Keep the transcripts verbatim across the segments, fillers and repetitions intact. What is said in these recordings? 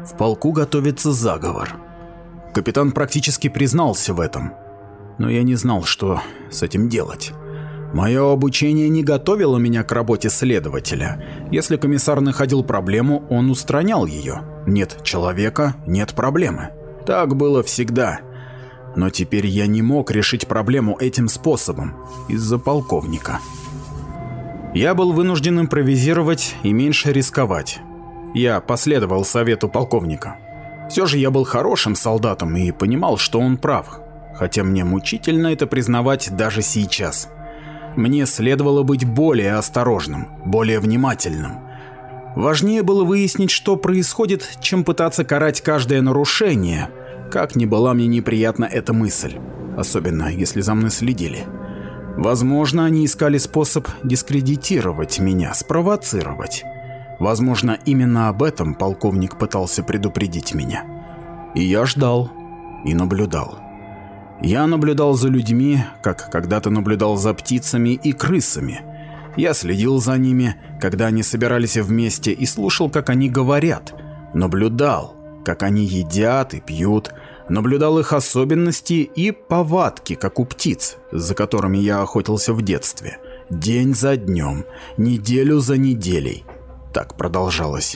В полку готовится заговор. Капитан практически признался в этом, но я не знал, что с этим делать. Мое обучение не готовило меня к работе следователя. Если комиссар находил проблему, он устранял ее. Нет человека – нет проблемы. Так было всегда. Но теперь я не мог решить проблему этим способом из-за полковника. Я был вынужден импровизировать и меньше рисковать. Я последовал совету полковника. Все же я был хорошим солдатом и понимал, что он прав, хотя мне мучительно это признавать даже сейчас. Мне следовало быть более осторожным, более внимательным. Важнее было выяснить, что происходит, чем пытаться карать каждое нарушение, как ни была мне неприятна эта мысль, особенно если за мной следили. Возможно, они искали способ дискредитировать меня, спровоцировать. Возможно, именно об этом полковник пытался предупредить меня. И я ждал и наблюдал. Я наблюдал за людьми, как когда-то наблюдал за птицами и крысами. Я следил за ними, когда они собирались вместе, и слушал, как они говорят. Наблюдал, как они едят и пьют. Наблюдал их особенности и повадки, как у птиц, за которыми я охотился в детстве. День за днем, неделю за неделей. Так продолжалось.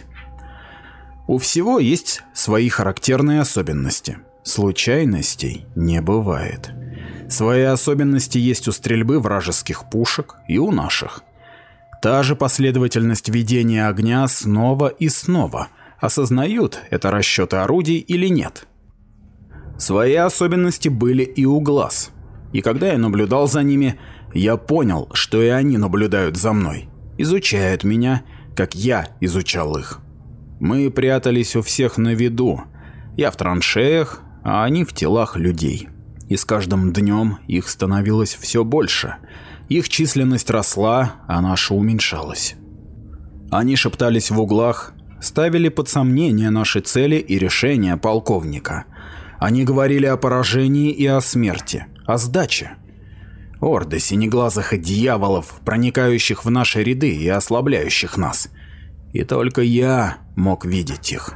У всего есть свои характерные особенности. Случайностей не бывает. Свои особенности есть у стрельбы вражеских пушек и у наших. Та же последовательность ведения огня снова и снова. Осознают это расчеты орудий или нет? Свои особенности были и у глаз. И когда я наблюдал за ними, я понял, что и они наблюдают за мной. Изучают меня, как я изучал их. Мы прятались у всех на виду. Я в траншеях, а они в телах людей. И с каждым днем их становилось все больше. Их численность росла, а наша уменьшалась. Они шептались в углах, ставили под сомнение наши цели и решения полковника. Они говорили о поражении и о смерти, о сдаче. Орды синеглазых дьяволов, проникающих в наши ряды и ослабляющих нас. И только я мог видеть их.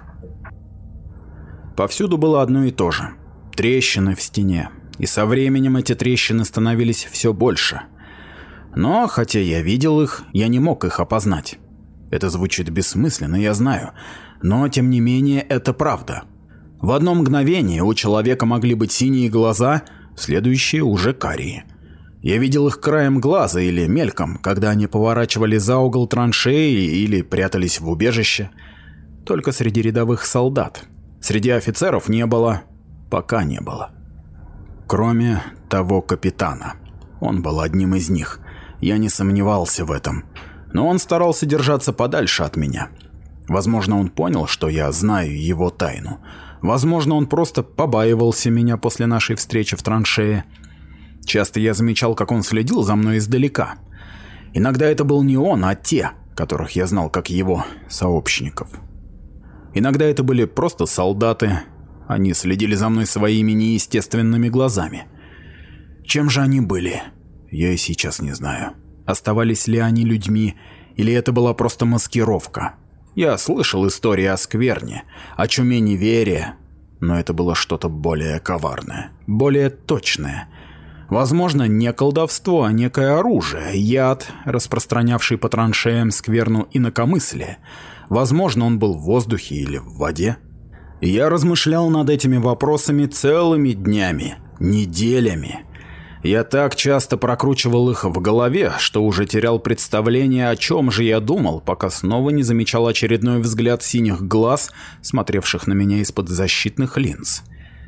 Повсюду было одно и то же. Трещины в стене. И со временем эти трещины становились все больше. Но, хотя я видел их, я не мог их опознать. Это звучит бессмысленно, я знаю. Но, тем не менее, это правда. В одно мгновение у человека могли быть синие глаза, в следующие уже карие. Я видел их краем глаза или мельком, когда они поворачивали за угол траншеи или прятались в убежище. Только среди рядовых солдат. Среди офицеров не было, пока не было. Кроме того капитана. Он был одним из них. Я не сомневался в этом. Но он старался держаться подальше от меня. Возможно, он понял, что я знаю его тайну. Возможно, он просто побаивался меня после нашей встречи в траншее. Часто я замечал, как он следил за мной издалека. Иногда это был не он, а те, которых я знал как его сообщников. Иногда это были просто солдаты. Они следили за мной своими неестественными глазами. Чем же они были? Я и сейчас не знаю. Оставались ли они людьми, или это была просто маскировка? Я слышал истории о скверне, о чуме неверия, но это было что-то более коварное, более точное. Возможно, не колдовство, а некое оружие, яд, распространявший по траншеям скверну инакомыслие. Возможно, он был в воздухе или в воде. Я размышлял над этими вопросами целыми днями, неделями. Я так часто прокручивал их в голове, что уже терял представление, о чем же я думал, пока снова не замечал очередной взгляд синих глаз, смотревших на меня из-под защитных линз.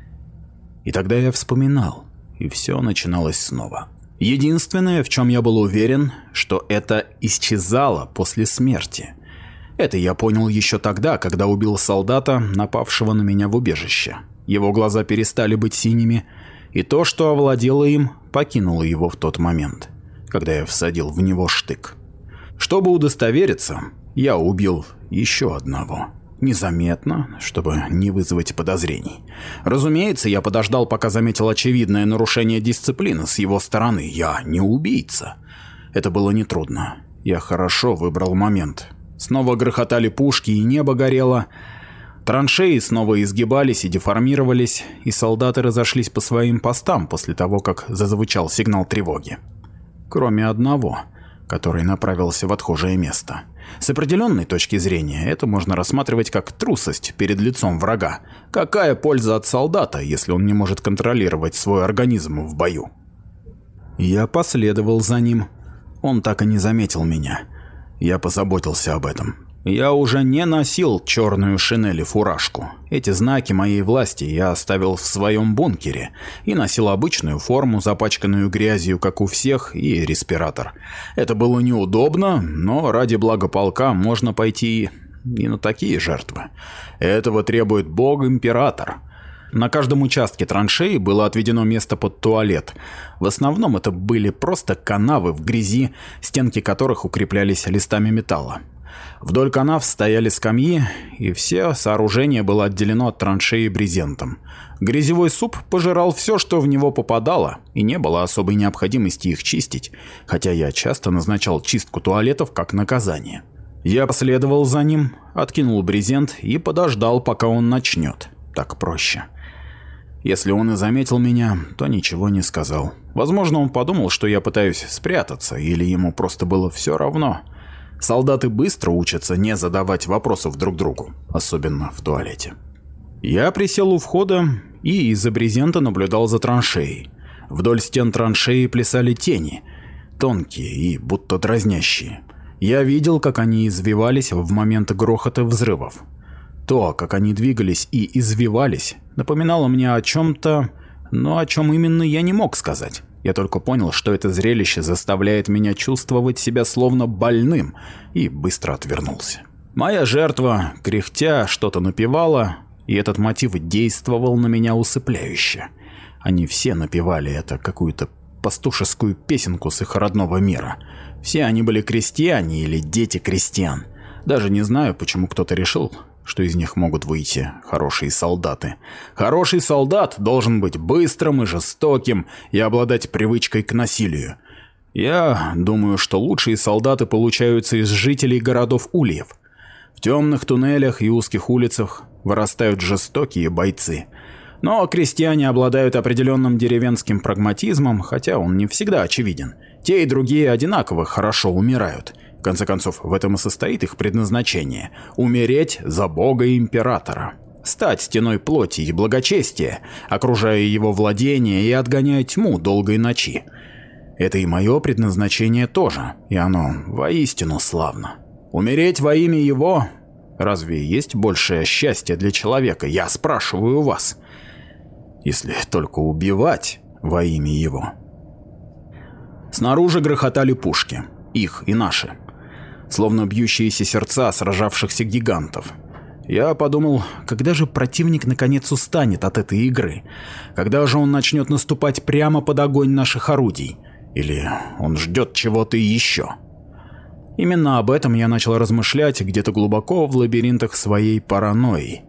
И тогда я вспоминал, и все начиналось снова. Единственное, в чем я был уверен, что это исчезало после смерти. Это я понял еще тогда, когда убил солдата, напавшего на меня в убежище. Его глаза перестали быть синими, и то, что овладело им, покинуло его в тот момент, когда я всадил в него штык. Чтобы удостовериться, я убил еще одного. Незаметно, чтобы не вызвать подозрений. Разумеется, я подождал, пока заметил очевидное нарушение дисциплины с его стороны. Я не убийца. Это было нетрудно. Я хорошо выбрал момент. Снова грохотали пушки, и небо горело. Траншеи снова изгибались и деформировались, и солдаты разошлись по своим постам после того, как зазвучал сигнал тревоги. Кроме одного, который направился в отхожее место. С определенной точки зрения это можно рассматривать как трусость перед лицом врага. Какая польза от солдата, если он не может контролировать свой организм в бою? Я последовал за ним. Он так и не заметил меня. Я позаботился об этом. Я уже не носил черную шинель и фуражку. Эти знаки моей власти я оставил в своем бункере и носил обычную форму, запачканную грязью, как у всех, и респиратор. Это было неудобно, но ради блага полка можно пойти и на такие жертвы. Этого требует бог-император. На каждом участке траншеи было отведено место под туалет. В основном это были просто канавы в грязи, стенки которых укреплялись листами металла. Вдоль канав стояли скамьи, и все сооружение было отделено от траншеи брезентом. Грязевой суп пожирал все, что в него попадало, и не было особой необходимости их чистить, хотя я часто назначал чистку туалетов как наказание. Я последовал за ним, откинул брезент и подождал, пока он начнет. Так проще. Если он и заметил меня, то ничего не сказал. Возможно, он подумал, что я пытаюсь спрятаться, или ему просто было все равно. Солдаты быстро учатся не задавать вопросов друг другу, особенно в туалете. Я присел у входа и из-за брезента наблюдал за траншеей. Вдоль стен траншеи плясали тени, тонкие и будто дразнящие. Я видел, как они извивались в момент грохота взрывов. То, как они двигались и извивались, напоминало мне о чем-то, но о чем именно я не мог сказать. Я только понял, что это зрелище заставляет меня чувствовать себя словно больным, и быстро отвернулся. Моя жертва, кряхтя, что-то напевала, и этот мотив действовал на меня усыпляюще. Они все напевали это, какую-то пастушескую песенку с их родного мира. Все они были крестьяне или дети крестьян. Даже не знаю, почему кто-то решил, что из них могут выйти хорошие солдаты. Хороший солдат должен быть быстрым и жестоким и обладать привычкой к насилию. Я думаю, что лучшие солдаты получаются из жителей городов ульев. В темных туннелях и узких улицах вырастают жестокие бойцы. Но крестьяне обладают определенным деревенским прагматизмом, хотя он не всегда очевиден. Те и другие одинаково хорошо умирают. В конце концов, в этом и состоит их предназначение – умереть за бога-императора. Стать стеной плоти и благочестия, окружая его владения и отгоняя тьму долгой ночи. Это и мое предназначение тоже, и оно воистину славно. Умереть во имя его – разве есть большее счастье для человека, я спрашиваю вас? Если только убивать во имя его. Снаружи грохотали пушки, их и наши. Словно бьющиеся сердца сражавшихся гигантов. Я подумал, когда же противник наконец устанет от этой игры? Когда же он начнет наступать прямо под огонь наших орудий? Или он ждет чего-то еще? Именно об этом я начал размышлять где-то глубоко в лабиринтах своей паранойи.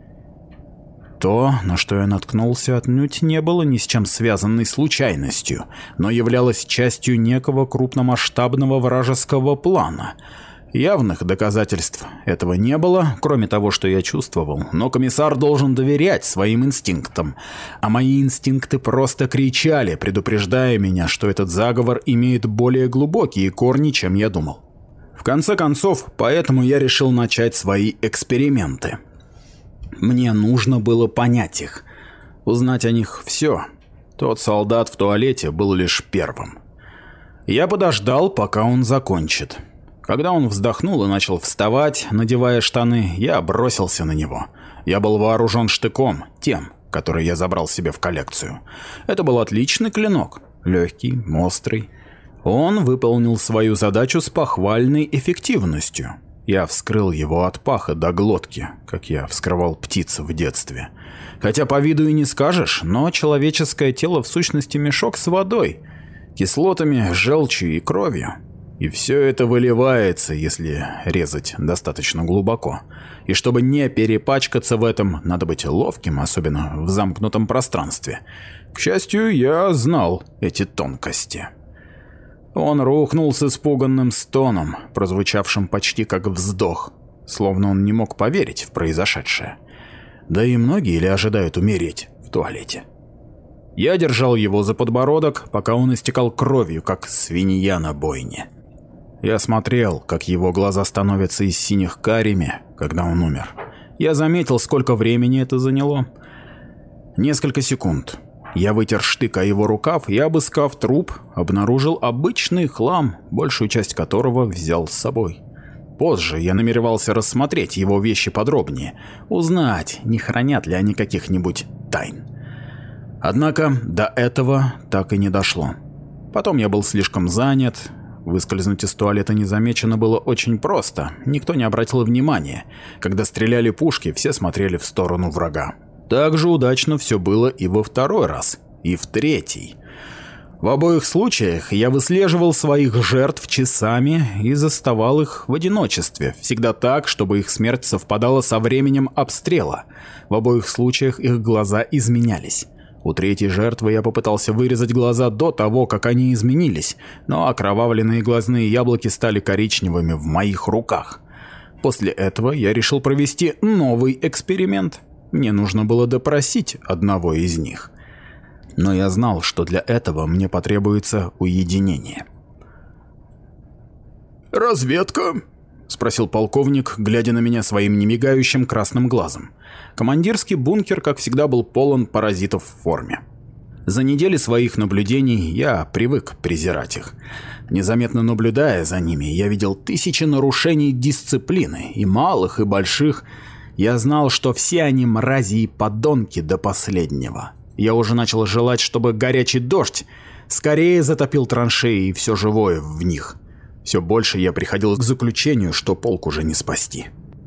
То, на что я наткнулся, отнюдь не было ни с чем связанной случайностью, но являлось частью некого крупномасштабного вражеского плана. Явных доказательств этого не было, кроме того, что я чувствовал, но комиссар должен доверять своим инстинктам, а мои инстинкты просто кричали, предупреждая меня, что этот заговор имеет более глубокие корни, чем я думал. В конце концов, поэтому я решил начать свои эксперименты. Мне нужно было понять их, узнать о них все. Тот солдат в туалете был лишь первым. Я подождал, пока он закончит. Когда он вздохнул и начал вставать, надевая штаны, я бросился на него. Я был вооружен штыком, тем, который я забрал себе в коллекцию. Это был отличный клинок, легкий, острый. Он выполнил свою задачу с похвальной эффективностью. Я вскрыл его от паха до глотки, как я вскрывал птиц в детстве. Хотя по виду и не скажешь, но человеческое тело в сущности мешок с водой, кислотами, желчью и кровью. И все это выливается, если резать достаточно глубоко. И чтобы не перепачкаться в этом, надо быть ловким, особенно в замкнутом пространстве. К счастью, я знал эти тонкости. Он рухнул с испуганным стоном, прозвучавшим почти как вздох, словно он не мог поверить в произошедшее. Да и многие ли ожидают умереть в туалете? Я держал его за подбородок, пока он истекал кровью, как свинья на бойне. Я смотрел, как его глаза становятся из синих карими, когда он умер. Я заметил, сколько времени это заняло. Несколько секунд. Я вытер штык о его рукав и, обыскав труп, обнаружил обычный хлам, большую часть которого взял с собой. Позже я намеревался рассмотреть его вещи подробнее, узнать, не хранят ли они каких-нибудь тайн. Однако до этого так и не дошло. Потом я был слишком занят. Выскользнуть из туалета незамеченно было очень просто, никто не обратил внимания. Когда стреляли пушки, все смотрели в сторону врага. Так же удачно все было и во второй раз, и в третий. В обоих случаях я выслеживал своих жертв часами и заставал их в одиночестве, всегда так, чтобы их смерть совпадала со временем обстрела. В обоих случаях их глаза изменялись. У третьей жертвы я попытался вырезать глаза до того, как они изменились, но окровавленные глазные яблоки стали коричневыми в моих руках. После этого я решил провести новый эксперимент. Мне нужно было допросить одного из них. Но я знал, что для этого мне потребуется уединение. «Разведка?» — спросил полковник, глядя на меня своим немигающим красным глазом. Командирский бункер, как всегда, был полон паразитов в форме. За недели своих наблюдений я привык презирать их. Незаметно наблюдая за ними, я видел тысячи нарушений дисциплины, и малых, и больших. Я знал, что все они мрази и подонки до последнего. Я уже начал желать, чтобы горячий дождь скорее затопил траншеи и все живое в них. Все больше я приходил к заключению, что полк уже не спасти.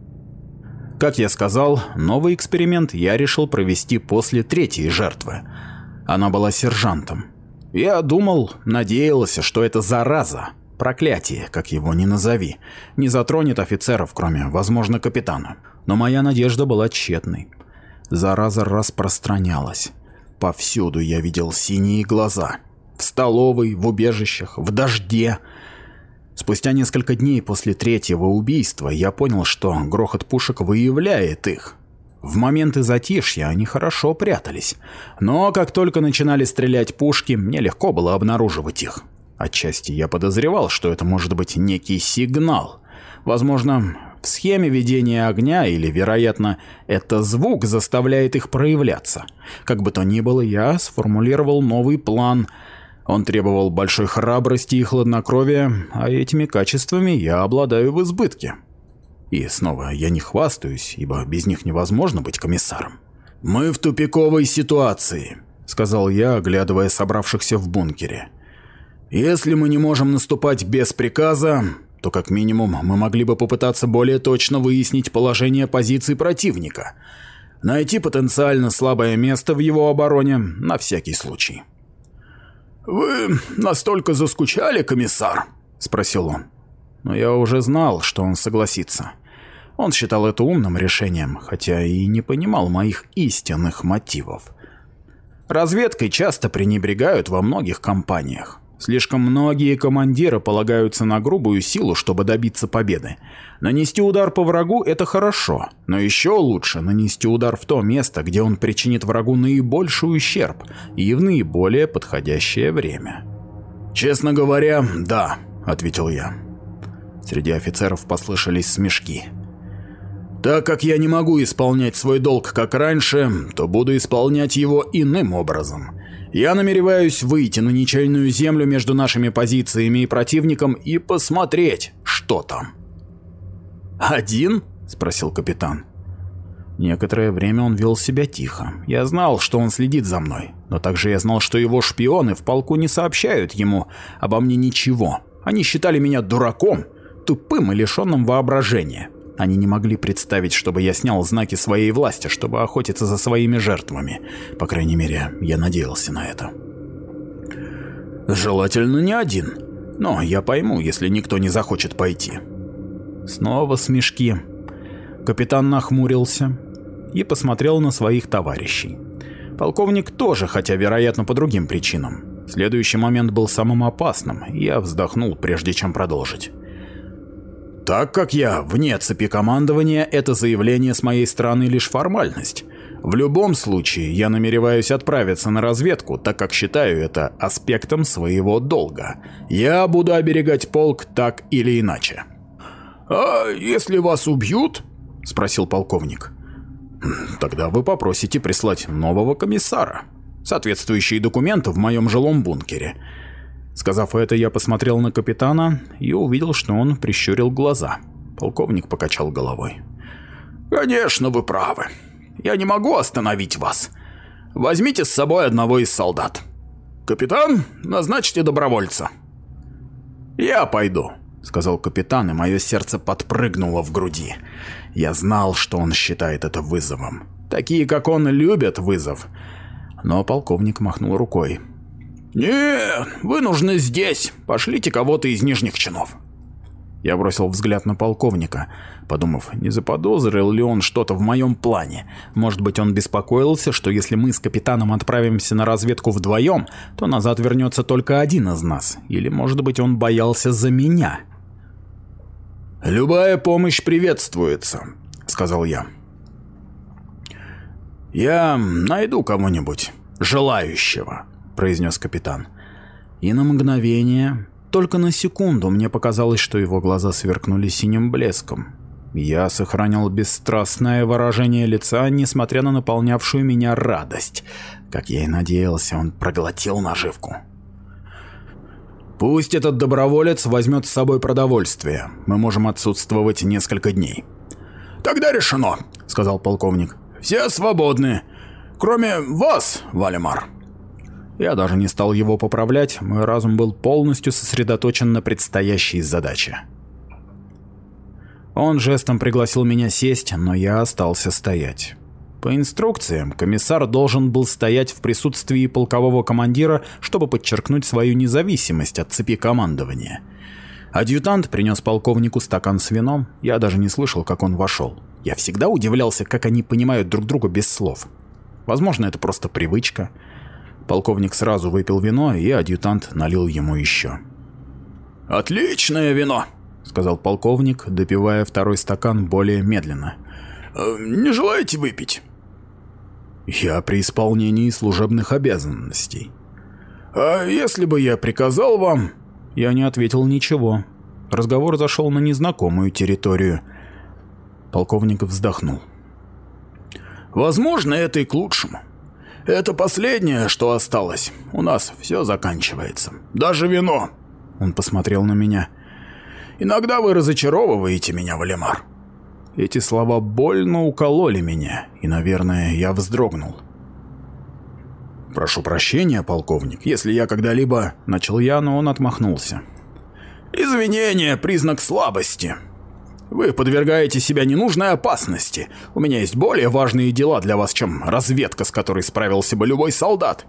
Как я сказал, новый эксперимент я решил провести после третьей жертвы. Она была сержантом. Я думал, надеялся, что эта зараза, проклятие, как его ни назови, не затронет офицеров, кроме, возможно, капитана. Но моя надежда была тщетной. Зараза распространялась. Повсюду я видел синие глаза. В столовой, в убежищах, в дожде. Спустя несколько дней после третьего убийства я понял, что грохот пушек выявляет их. В моменты затишья они хорошо прятались, но как только начинали стрелять пушки, мне легко было обнаруживать их. Отчасти я подозревал, что это может быть некий сигнал. Возможно, в схеме ведения огня или, вероятно, это звук заставляет их проявляться. Как бы то ни было, я сформулировал новый план. Он требовал большой храбрости и хладнокровия, а этими качествами я обладаю в избытке. И снова я не хвастаюсь, ибо без них невозможно быть комиссаром. «Мы в тупиковой ситуации», — сказал я, оглядывая собравшихся в бункере. «Если мы не можем наступать без приказа, то как минимум мы могли бы попытаться более точно выяснить положение позиций противника, найти потенциально слабое место в его обороне на всякий случай». «Вы настолько заскучали, комиссар?» — спросил он. Но я уже знал, что он согласится. Он считал это умным решением, хотя и не понимал моих истинных мотивов. Разведкой часто пренебрегают во многих компаниях. Слишком многие командиры полагаются на грубую силу, чтобы добиться победы. Нанести удар по врагу – это хорошо, но еще лучше нанести удар в то место, где он причинит врагу наибольший ущерб и в наиболее подходящее время. «Честно говоря, да», – ответил я. Среди офицеров послышались смешки. «Так как я не могу исполнять свой долг как раньше, то буду исполнять его иным образом. Я намереваюсь выйти на ничейную землю между нашими позициями и противником и посмотреть, что там». «Один?» – спросил капитан. Некоторое время он вел себя тихо. Я знал, что он следит за мной, но также я знал, что его шпионы в полку не сообщают ему обо мне ничего. Они считали меня дураком, тупым и лишенным воображения. Они не могли представить, чтобы я снял знаки своей власти, чтобы охотиться за своими жертвами. По крайней мере, я надеялся на это. «Желательно не один, но я пойму, если никто не захочет пойти». Снова смешки. Капитан нахмурился и посмотрел на своих товарищей. Полковник тоже, хотя, вероятно, по другим причинам. Следующий момент был самым опасным, и я вздохнул, прежде чем продолжить. Так как я вне цепи командования, это заявление с моей стороны лишь формальность. В любом случае, я намереваюсь отправиться на разведку, так как считаю это аспектом своего долга. Я буду оберегать полк так или иначе. «А если вас убьют?» – спросил полковник. «Тогда вы попросите прислать нового комиссара. Соответствующие документы в моем жилом бункере». Сказав это, я посмотрел на капитана и увидел, что он прищурил глаза. Полковник покачал головой. «Конечно, вы правы. Я не могу остановить вас. Возьмите с собой одного из солдат. Капитан, назначьте добровольца». «Я пойду», — сказал капитан, и мое сердце подпрыгнуло в груди. Я знал, что он считает это вызовом. Такие, как он, любят вызов. Но полковник махнул рукой. «Нет, вы нужны здесь. Пошлите кого-то из нижних чинов». Я бросил взгляд на полковника, подумав, не заподозрил ли он что-то в моем плане. Может быть, он беспокоился, что если мы с капитаном отправимся на разведку вдвоем, то назад вернется только один из нас. Или, может быть, он боялся за меня. «Любая помощь приветствуется», — сказал я. «Я найду кого-нибудь желающего», — произнес капитан. И на мгновение, только на секунду, мне показалось, что его глаза сверкнули синим блеском. Я сохранил бесстрастное выражение лица, несмотря на наполнявшую меня радость. Как я и надеялся, он проглотил наживку. «Пусть этот доброволец возьмет с собой продовольствие. Мы можем отсутствовать несколько дней». «Тогда решено», — сказал полковник. «Все свободны, кроме вас, Вальмар». Я даже не стал его поправлять, мой разум был полностью сосредоточен на предстоящей задаче. Он жестом пригласил меня сесть, но я остался стоять. По инструкциям, комиссар должен был стоять в присутствии полкового командира, чтобы подчеркнуть свою независимость от цепи командования. Адъютант принес полковнику стакан с вином, я даже не слышал, как он вошел. Я всегда удивлялся, как они понимают друг друга без слов. Возможно, это просто привычка. Полковник сразу выпил вино, и адъютант налил ему еще. «Отличное вино», — сказал полковник, допивая второй стакан более медленно. «Не желаете выпить?» «Я при исполнении служебных обязанностей». «А если бы я приказал вам...» Я не ответил ничего. Разговор зашел на незнакомую территорию. Полковник вздохнул. «Возможно, это и к лучшему. Это последнее, что осталось. У нас все заканчивается. Даже вино». Он посмотрел на меня. «Иногда вы разочаровываете меня, Вальмар». Эти слова больно укололи меня, и, наверное, я вздрогнул. «Прошу прощения, полковник, если я когда-либо...» — начал я, но он отмахнулся. «Извинение — признак слабости. Вы подвергаете себя ненужной опасности. У меня есть более важные дела для вас, чем разведка, с которой справился бы любой солдат».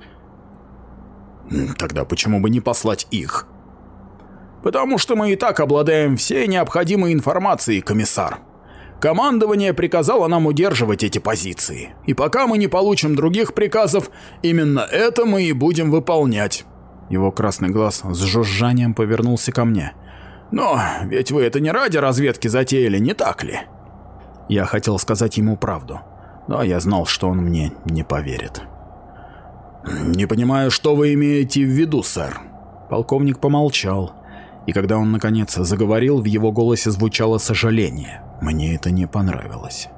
«Тогда почему бы не послать их?» «Потому что мы и так обладаем всей необходимой информацией, комиссар. Командование приказало нам удерживать эти позиции. И пока мы не получим других приказов, именно это мы и будем выполнять». Его красный глаз с жужжанием повернулся ко мне. «Но ведь вы это не ради разведки затеяли, не так ли?» Я хотел сказать ему правду, но я знал, что он мне не поверит. «Не понимаю, что вы имеете в виду, сэр?» Полковник помолчал, и когда он наконец заговорил, в его голосе звучало сожаление. Мне это не понравилось.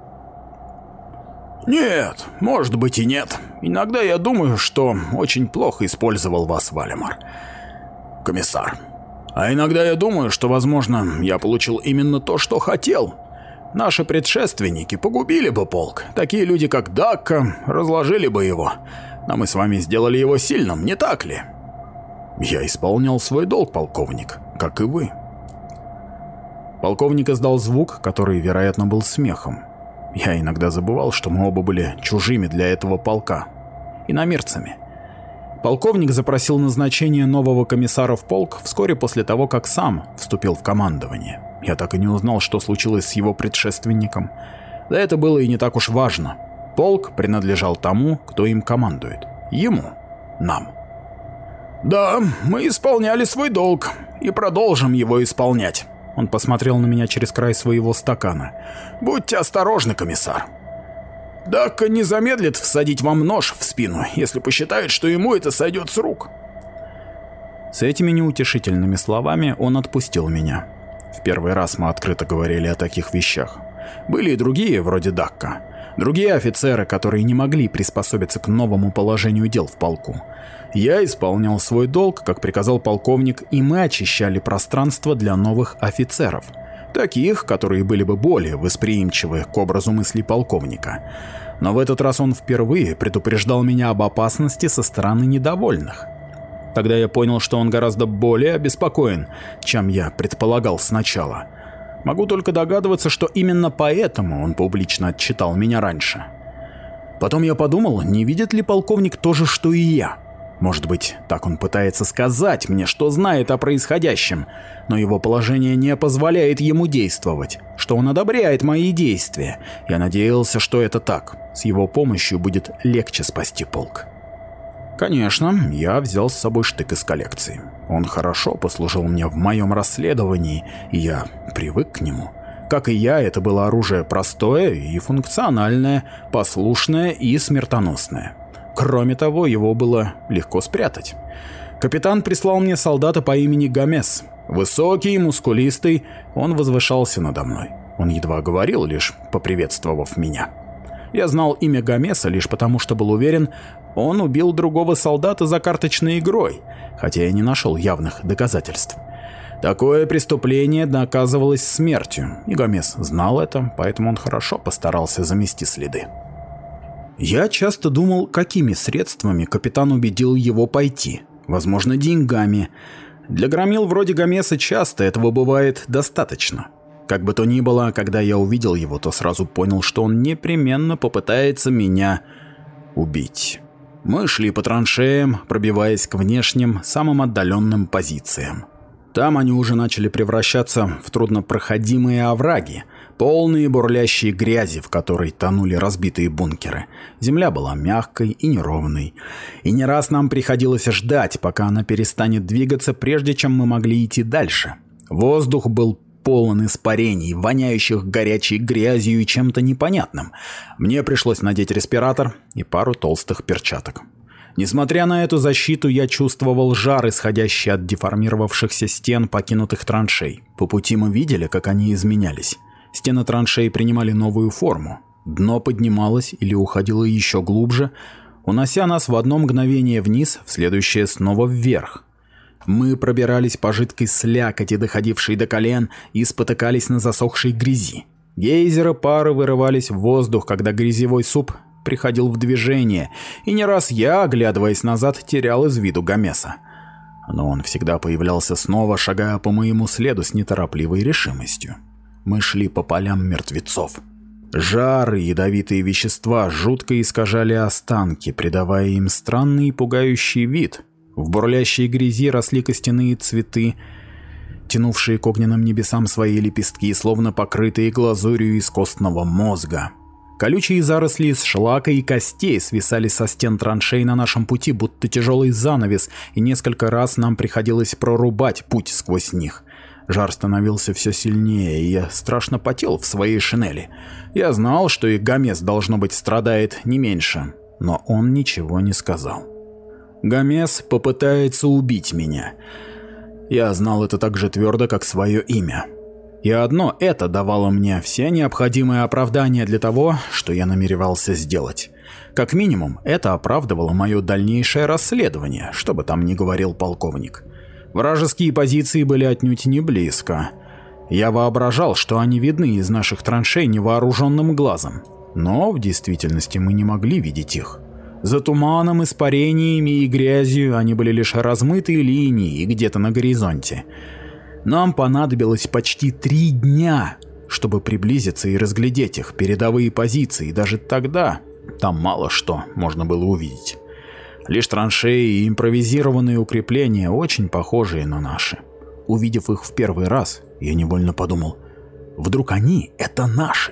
«Нет, может быть и нет. Иногда я думаю, что очень плохо использовал вас, Вальмар, комиссар. А иногда я думаю, что, возможно, я получил именно то, что хотел. Наши предшественники погубили бы полк. Такие люди, как Дакка, разложили бы его. Но мы с вами сделали его сильным, не так ли?» «Я исполнял свой долг, полковник, как и вы». Полковник издал звук, который, вероятно, был смехом. Я иногда забывал, что мы оба были чужими для этого полка. Иномирцами. Полковник запросил назначение нового комиссара в полк вскоре после того, как сам вступил в командование. Я так и не узнал, что случилось с его предшественником. Да это было и не так уж важно. Полк принадлежал тому, кто им командует. Ему. Нам. «Да, мы исполняли свой долг и продолжим его исполнять». Он посмотрел на меня через край своего стакана. «Будьте осторожны, комиссар. Дакка не замедлит всадить вам нож в спину, если посчитает, что ему это сойдет с рук». С этими неутешительными словами он отпустил меня. В первый раз мы открыто говорили о таких вещах. Были и другие, вроде Дакка. Другие офицеры, которые не могли приспособиться к новому положению дел в полку. Я исполнял свой долг, как приказал полковник, и мы очищали пространство для новых офицеров. Таких, которые были бы более восприимчивы к образу мыслей полковника. Но в этот раз он впервые предупреждал меня об опасности со стороны недовольных. Тогда я понял, что он гораздо более обеспокоен, чем я предполагал сначала. Могу только догадываться, что именно поэтому он публично отчитал меня раньше. Потом я подумал, не видит ли полковник то же, что и я. Может быть, так он пытается сказать мне, что знает о происходящем, но его положение не позволяет ему действовать, что он одобряет мои действия. Я надеялся, что это так. С его помощью будет легче спасти полк. Конечно, я взял с собой штык из коллекции. Он хорошо послужил мне в моем расследовании, и я привык к нему. Как и я, это было оружие простое и функциональное, послушное и смертоносное. Кроме того, его было легко спрятать. Капитан прислал мне солдата по имени Гомес. Высокий, мускулистый, он возвышался надо мной. Он едва говорил, лишь поприветствовав меня. Я знал имя Гомеса лишь потому, что был уверен, он убил другого солдата за карточной игрой, хотя я не нашел явных доказательств. Такое преступление наказывалось смертью, и Гомес знал это, поэтому он хорошо постарался замести следы. Я часто думал, какими средствами капитан убедил его пойти. Возможно, деньгами. Для громил вроде Гомеса часто этого бывает достаточно. Как бы то ни было, когда я увидел его, то сразу понял, что он непременно попытается меня убить. Мы шли по траншеям, пробиваясь к внешним, самым отдаленным позициям. Там они уже начали превращаться в труднопроходимые овраги, полные бурлящей грязи, в которой тонули разбитые бункеры. Земля была мягкой и неровной. И не раз нам приходилось ждать, пока она перестанет двигаться, прежде чем мы могли идти дальше. Воздух был полон испарений, воняющих горячей грязью и чем-то непонятным. Мне пришлось надеть респиратор и пару толстых перчаток. Несмотря на эту защиту, я чувствовал жар, исходящий от деформировавшихся стен покинутых траншей. По пути мы видели, как они изменялись. Стены траншей принимали новую форму. Дно поднималось или уходило еще глубже, унося нас в одно мгновение вниз, в следующее снова вверх. Мы пробирались по жидкой слякоти, доходившей до колен, и спотыкались на засохшей грязи. Гейзеры пары вырывались в воздух, когда грязевой суп приходил в движение, и не раз я, оглядываясь назад, терял из виду Гомеса. Но он всегда появлялся снова, шагая по моему следу с неторопливой решимостью. Мы шли по полям мертвецов. Жар и ядовитые вещества жутко искажали останки, придавая им странный и пугающий вид. В бурлящей грязи росли костяные цветы, тянувшие к огненным небесам свои лепестки, словно покрытые глазурью из костного мозга. Колючие заросли из шлака и костей свисали со стен траншей на нашем пути, будто тяжелый занавес, и несколько раз нам приходилось прорубать путь сквозь них. Жар становился все сильнее, и я страшно потел в своей шинели. Я знал, что и Гомес, должно быть, страдает не меньше, но он ничего не сказал. Гомес попытается убить меня. Я знал это так же твердо, как свое имя. И одно это давало мне все необходимые оправдания для того, что я намеревался сделать. Как минимум, это оправдывало мое дальнейшее расследование, что бы там ни говорил полковник. Вражеские позиции были отнюдь не близко. Я воображал, что они видны из наших траншей невооруженным глазом. Но в действительности мы не могли видеть их. За туманом, испарениями и грязью они были лишь размытые линии и где-то на горизонте. Нам понадобилось почти три дня, чтобы приблизиться и разглядеть их передовые позиции, и даже тогда там мало что можно было увидеть. Лишь траншеи и импровизированные укрепления, очень похожие на наши. Увидев их в первый раз, я невольно подумал, вдруг они — это наши?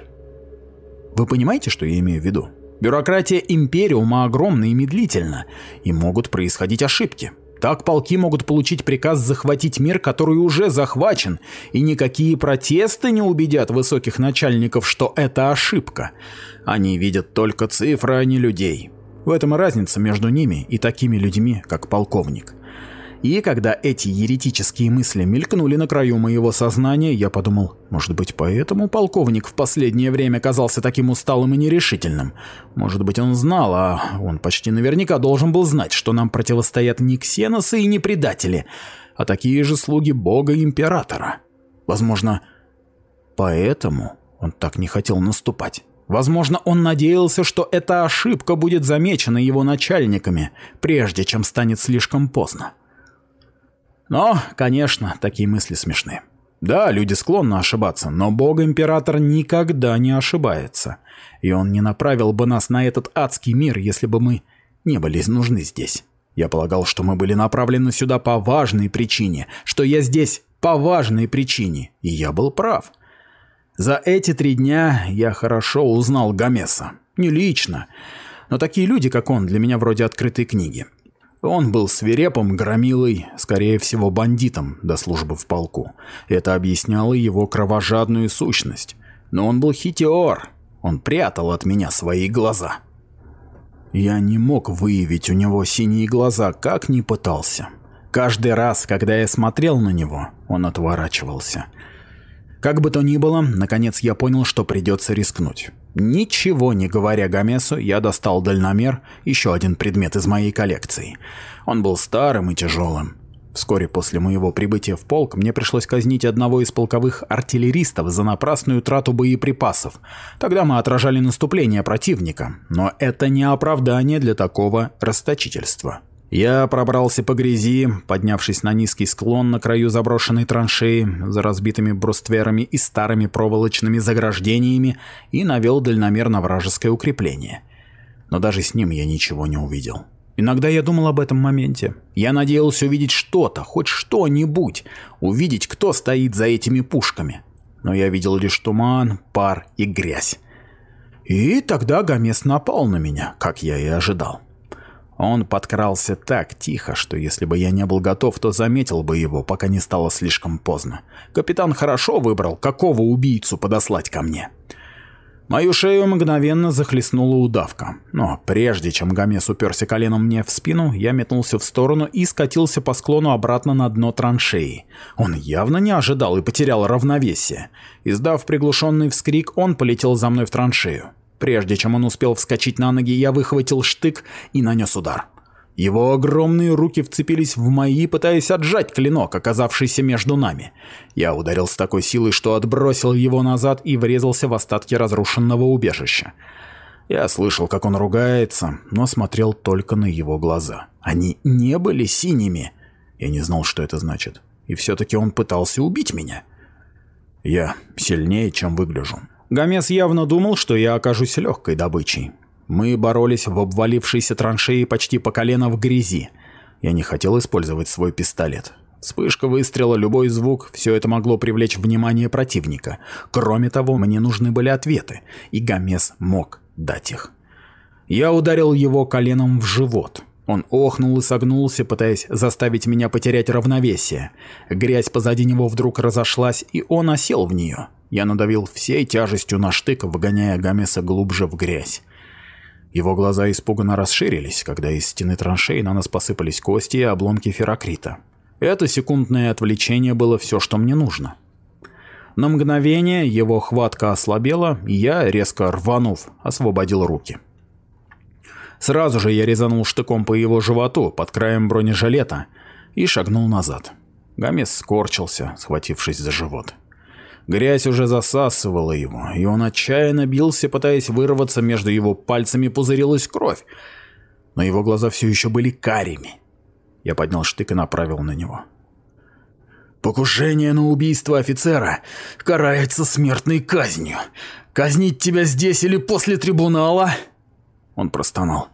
Вы понимаете, что я имею в виду? Бюрократия Империума огромна и медлительна, и могут происходить ошибки. Так полки могут получить приказ захватить мир, который уже захвачен, и никакие протесты не убедят высоких начальников, что это ошибка. Они видят только цифры, а не людей. В этом и разница между ними и такими людьми, как полковник. И когда эти еретические мысли мелькнули на краю моего сознания, я подумал, может быть, поэтому полковник в последнее время казался таким усталым и нерешительным. Может быть, он знал, а он почти наверняка должен был знать, что нам противостоят не ксеносы и не предатели, а такие же слуги бога императора. Возможно, поэтому он так не хотел наступать. Возможно, он надеялся, что эта ошибка будет замечена его начальниками, прежде чем станет слишком поздно. Но, конечно, такие мысли смешны. Да, люди склонны ошибаться, но бог-император никогда не ошибается. И он не направил бы нас на этот адский мир, если бы мы не были нужны здесь. Я полагал, что мы были направлены сюда по важной причине, что я здесь по важной причине, и я был прав. За эти три дня я хорошо узнал Гомеса. Не лично, но такие люди, как он, для меня вроде открытой книги. Он был свирепым громилой, скорее всего бандитом до службы в полку. Это объясняло его кровожадную сущность. Но он был хитер, он прятал от меня свои глаза. Я не мог выявить у него синие глаза, как ни пытался. Каждый раз, когда я смотрел на него, он отворачивался. Как бы то ни было, наконец я понял, что придется рискнуть. Ничего не говоря Гомесу, я достал дальномер, еще один предмет из моей коллекции. Он был старым и тяжелым. Вскоре после моего прибытия в полк мне пришлось казнить одного из полковых артиллеристов за напрасную трату боеприпасов. Тогда мы отражали наступление противника, но это не оправдание для такого расточительства. Я пробрался по грязи, поднявшись на низкий склон на краю заброшенной траншеи за разбитыми брустверами и старыми проволочными заграждениями и навел дальномер на вражеское укрепление. Но даже с ним я ничего не увидел. Иногда я думал об этом моменте. Я надеялся увидеть что-то, хоть что-нибудь, увидеть, кто стоит за этими пушками. Но я видел лишь туман, пар и грязь. И тогда Гомес напал на меня, как я и ожидал. Он подкрался так тихо, что если бы я не был готов, то заметил бы его, пока не стало слишком поздно. Капитан хорошо выбрал, какого убийцу подослать ко мне. Мою шею мгновенно захлестнула удавка. Но прежде чем Гомес уперся коленом мне в спину, я метнулся в сторону и скатился по склону обратно на дно траншеи. Он явно не ожидал и потерял равновесие. Издав приглушенный вскрик, он полетел за мной в траншею. Прежде чем он успел вскочить на ноги, я выхватил штык и нанес удар. Его огромные руки вцепились в мои, пытаясь отжать клинок, оказавшийся между нами. Я ударил с такой силой, что отбросил его назад и врезался в остатки разрушенного убежища. Я слышал, как он ругается, но смотрел только на его глаза. Они не были синими. Я не знал, что это значит. И все-таки он пытался убить меня. Я сильнее, чем выгляжу. Гомес явно думал, что я окажусь легкой добычей. Мы боролись в обвалившейся траншеи почти по колено в грязи. Я не хотел использовать свой пистолет. Вспышка выстрела, любой звук – все это могло привлечь внимание противника. Кроме того, мне нужны были ответы, и Гомес мог дать их. Я ударил его коленом в живот. Он охнул и согнулся, пытаясь заставить меня потерять равновесие. Грязь позади него вдруг разошлась, и он осел в нее. Я надавил всей тяжестью на штык, выгоняя Гомеса глубже в грязь. Его глаза испуганно расширились, когда из стены траншеи на нас посыпались кости и обломки феррокрита. Это секундное отвлечение было все, что мне нужно. На мгновение его хватка ослабела, и я, резко рванув, освободил руки. Сразу же я резанул штыком по его животу под краем бронежилета и шагнул назад. Гомес скорчился, схватившись за живот. Грязь уже засасывала его, и он отчаянно бился, пытаясь вырваться, между его пальцами пузырилась кровь. Но его глаза все еще были карими. Я поднял штык и направил на него. «Покушение на убийство офицера карается смертной казнью. Казнить тебя здесь или после трибунала?» Он простонал.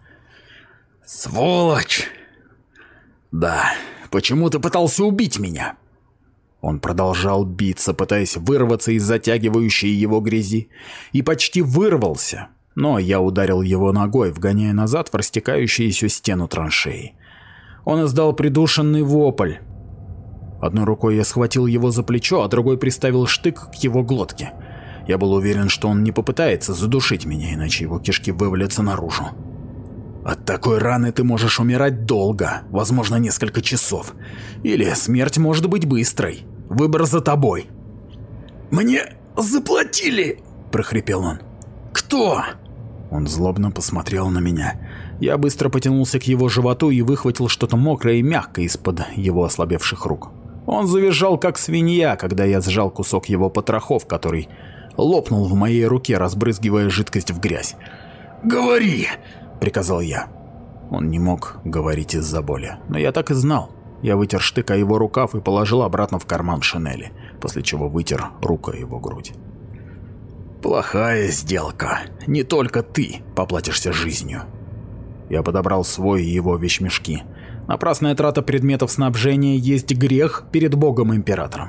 «Сволочь!» «Да, почему ты пытался убить меня?» Он продолжал биться, пытаясь вырваться из затягивающей его грязи, и почти вырвался, но я ударил его ногой, вгоняя назад в растекающуюся стену траншеи. Он издал придушенный вопль. Одной рукой я схватил его за плечо, а другой приставил штык к его глотке. Я был уверен, что он не попытается задушить меня, иначе его кишки вывалятся наружу. От такой раны ты можешь умирать долго, возможно, несколько часов. Или смерть может быть быстрой. Выбор за тобой. «Мне заплатили!» – прохрипел он. «Кто?» Он злобно посмотрел на меня. Я быстро потянулся к его животу и выхватил что-то мокрое и мягкое из-под его ослабевших рук. Он завизжал, как свинья, когда я сжал кусок его потрохов, который лопнул в моей руке, разбрызгивая жидкость в грязь. «Говори!» – приказал я. Он не мог говорить из-за боли, но я так и знал. Я вытер штык о его рукав и положил обратно в карман шинели, после чего вытер рукой его грудь. «Плохая сделка. Не только ты поплатишься жизнью». Я подобрал свой и его вещмешки. Напрасная трата предметов снабжения есть грех перед Богом-императором.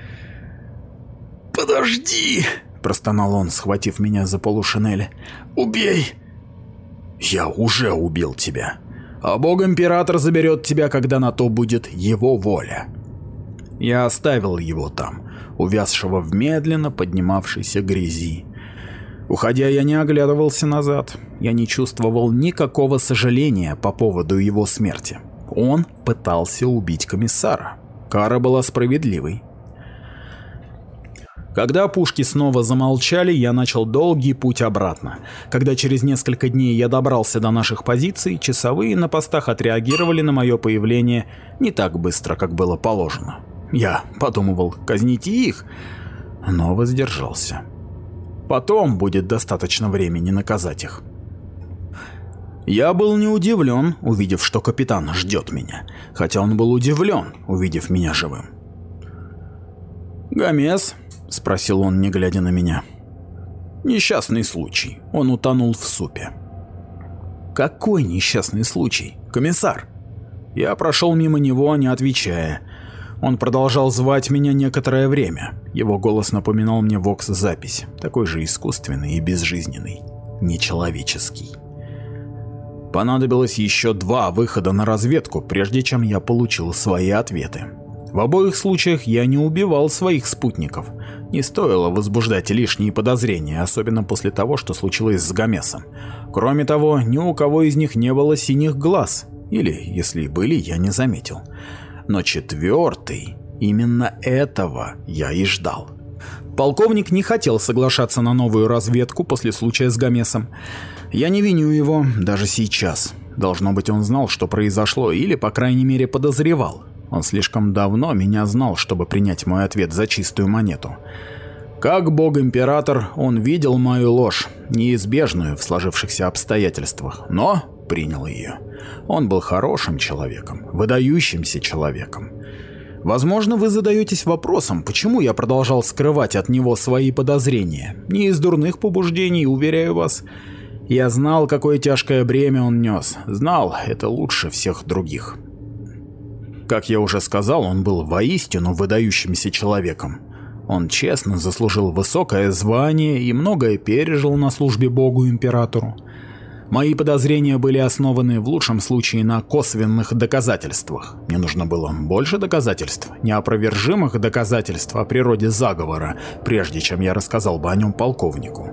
«Подожди!» – простонал он, схватив меня за полу шинели. «Убей!» «Я уже убил тебя, а Бог-император заберет тебя, когда на то будет его воля». Я оставил его там, увязшего в медленно поднимавшейся грязи. Уходя, я не оглядывался назад. Я не чувствовал никакого сожаления по поводу его смерти. Он пытался убить комиссара. Кара была справедливой. Когда пушки снова замолчали, я начал долгий путь обратно. Когда через несколько дней я добрался до наших позиций, часовые на постах отреагировали на мое появление не так быстро, как было положено. Я подумывал казнить и их, но воздержался. Потом будет достаточно времени наказать их. Я был не удивлен, увидев, что капитан ждет меня, хотя он был удивлен, увидев меня живым. «Гомес?» – спросил он, не глядя на меня. «Несчастный случай. Он утонул в супе». «Какой несчастный случай, комиссар?» Я прошел мимо него, не отвечая. Он продолжал звать меня некоторое время. Его голос напоминал мне вокс-запись, такой же искусственный и безжизненный, нечеловеческий. Понадобилось еще два выхода на разведку, прежде чем я получил свои ответы. В обоих случаях я не убивал своих спутников. Не стоило возбуждать лишние подозрения, особенно после того, что случилось с Гомесом. Кроме того, ни у кого из них не было синих глаз. Или, если и были, я не заметил. Но четвертый, именно этого я и ждал. Полковник не хотел соглашаться на новую разведку после случая с Гомесом. Я не виню его даже сейчас. Должно быть, он знал, что произошло, или, по крайней мере, подозревал. Он слишком давно меня знал, чтобы принять мой ответ за чистую монету. Как бог-император, он видел мою ложь, неизбежную в сложившихся обстоятельствах, но принял ее. Он был хорошим человеком, выдающимся человеком. Возможно, вы задаетесь вопросом, почему я продолжал скрывать от него свои подозрения. Не из дурных побуждений, уверяю вас. Я знал, какое тяжкое бремя он нес. Знал это лучше всех других. Как я уже сказал, он был воистину выдающимся человеком. Он честно заслужил высокое звание и многое пережил на службе Богу-императору. Мои подозрения были основаны в лучшем случае на косвенных доказательствах. Мне нужно было больше доказательств, неопровержимых доказательств о природе заговора, прежде чем я рассказал бы о нем полковнику.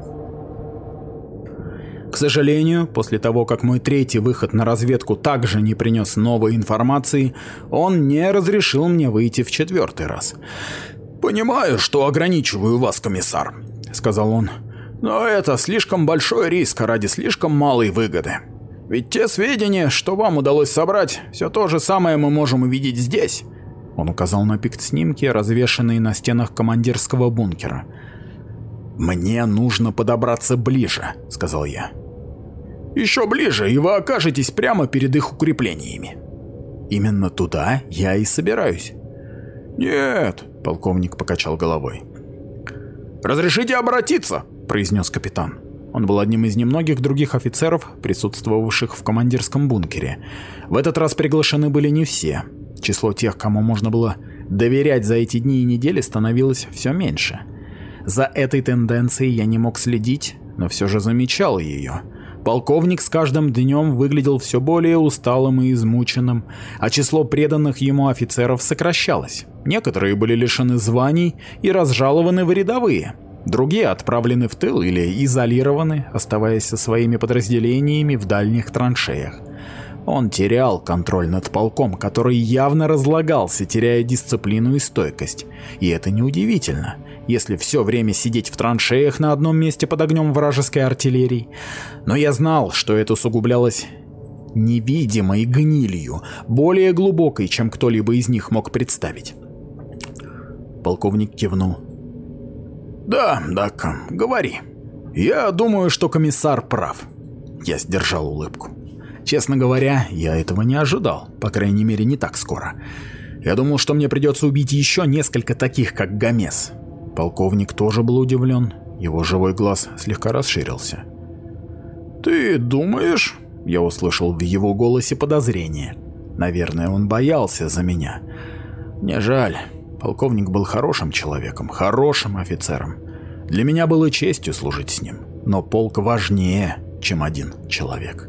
К сожалению, после того, как мой третий выход на разведку также не принес новой информации, он не разрешил мне выйти в четвертый раз. «Понимаю, что ограничиваю вас, комиссар», — сказал он. «Но это слишком большой риск ради слишком малой выгоды. Ведь те сведения, что вам удалось собрать, все то же самое мы можем увидеть здесь». Он указал на пикт-снимки, развешанные на стенах командирского бункера. «Мне нужно подобраться ближе», — сказал я. «Еще ближе, и вы окажетесь прямо перед их укреплениями». «Именно туда я и собираюсь». «Нет», — полковник покачал головой. «Разрешите обратиться», — произнес капитан. Он был одним из немногих других офицеров, присутствовавших в командирском бункере. В этот раз приглашены были не все. Число тех, кому можно было доверять за эти дни и недели, становилось все меньше. За этой тенденцией я не мог следить, но все же замечал ее. Полковник с каждым днем выглядел все более усталым и измученным, а число преданных ему офицеров сокращалось. Некоторые были лишены званий и разжалованы в рядовые. Другие отправлены в тыл или изолированы, оставаясь со своими подразделениями в дальних траншеях. Он терял контроль над полком, который явно разлагался, теряя дисциплину и стойкость. И это неудивительно, если все время сидеть в траншеях на одном месте под огнем вражеской артиллерии. Но я знал, что это усугублялось невидимой гнилью, более глубокой, чем кто-либо из них мог представить. Полковник кивнул. «Да, Дакка, говори. Я думаю, что комиссар прав». Я сдержал улыбку. Честно говоря, я этого не ожидал, по крайней мере, не так скоро. Я думал, что мне придется убить еще несколько таких, как Гомес. Полковник тоже был удивлен, его живой глаз слегка расширился. «Ты думаешь?» — я услышал в его голосе подозрение. Наверное, он боялся за меня. Мне жаль. Полковник был хорошим человеком, хорошим офицером. Для меня было честью служить с ним, но полк важнее, чем один человек.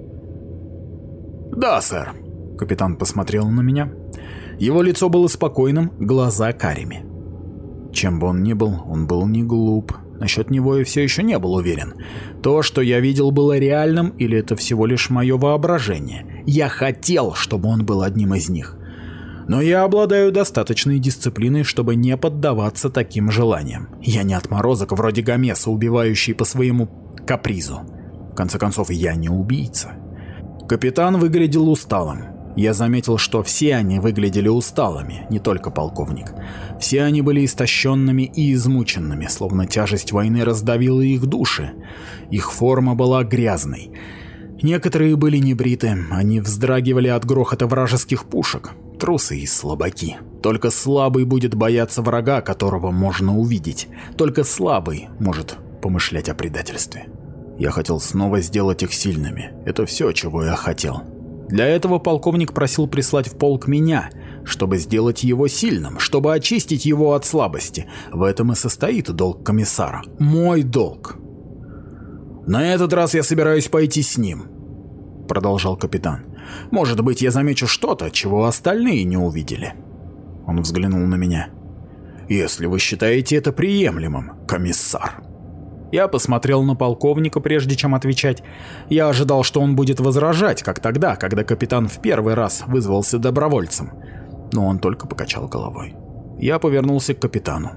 «Да, сэр», — капитан посмотрел на меня. Его лицо было спокойным, глаза карими. Чем бы он ни был, он был не глуп. Насчет него я все еще не был уверен. То, что я видел, было реальным, или это всего лишь мое воображение. Я хотел, чтобы он был одним из них. Но я обладаю достаточной дисциплиной, чтобы не поддаваться таким желаниям. Я не отморозок вроде Гомеса, убивающий по своему капризу. В конце концов, я не убийца. Капитан выглядел усталым. Я заметил, что все они выглядели усталыми, не только полковник. Все они были истощенными и измученными, словно тяжесть войны раздавила их души. Их форма была грязной. Некоторые были небриты, они вздрагивали от грохота вражеских пушек. Трусы и слабаки. Только слабый будет бояться врага, которого можно увидеть. Только слабый может помышлять о предательстве. Я хотел снова сделать их сильными. Это все, чего я хотел. Для этого полковник просил прислать в полк меня, чтобы сделать его сильным, чтобы очистить его от слабости. В этом и состоит долг комиссара. Мой долг. «На этот раз я собираюсь пойти с ним», — продолжал капитан. «Может быть, я замечу что-то, чего остальные не увидели». Он взглянул на меня. «Если вы считаете это приемлемым, комиссар». Я посмотрел на полковника, прежде чем отвечать. Я ожидал, что он будет возражать, как тогда, когда капитан в первый раз вызвался добровольцем. Но он только покачал головой. Я повернулся к капитану.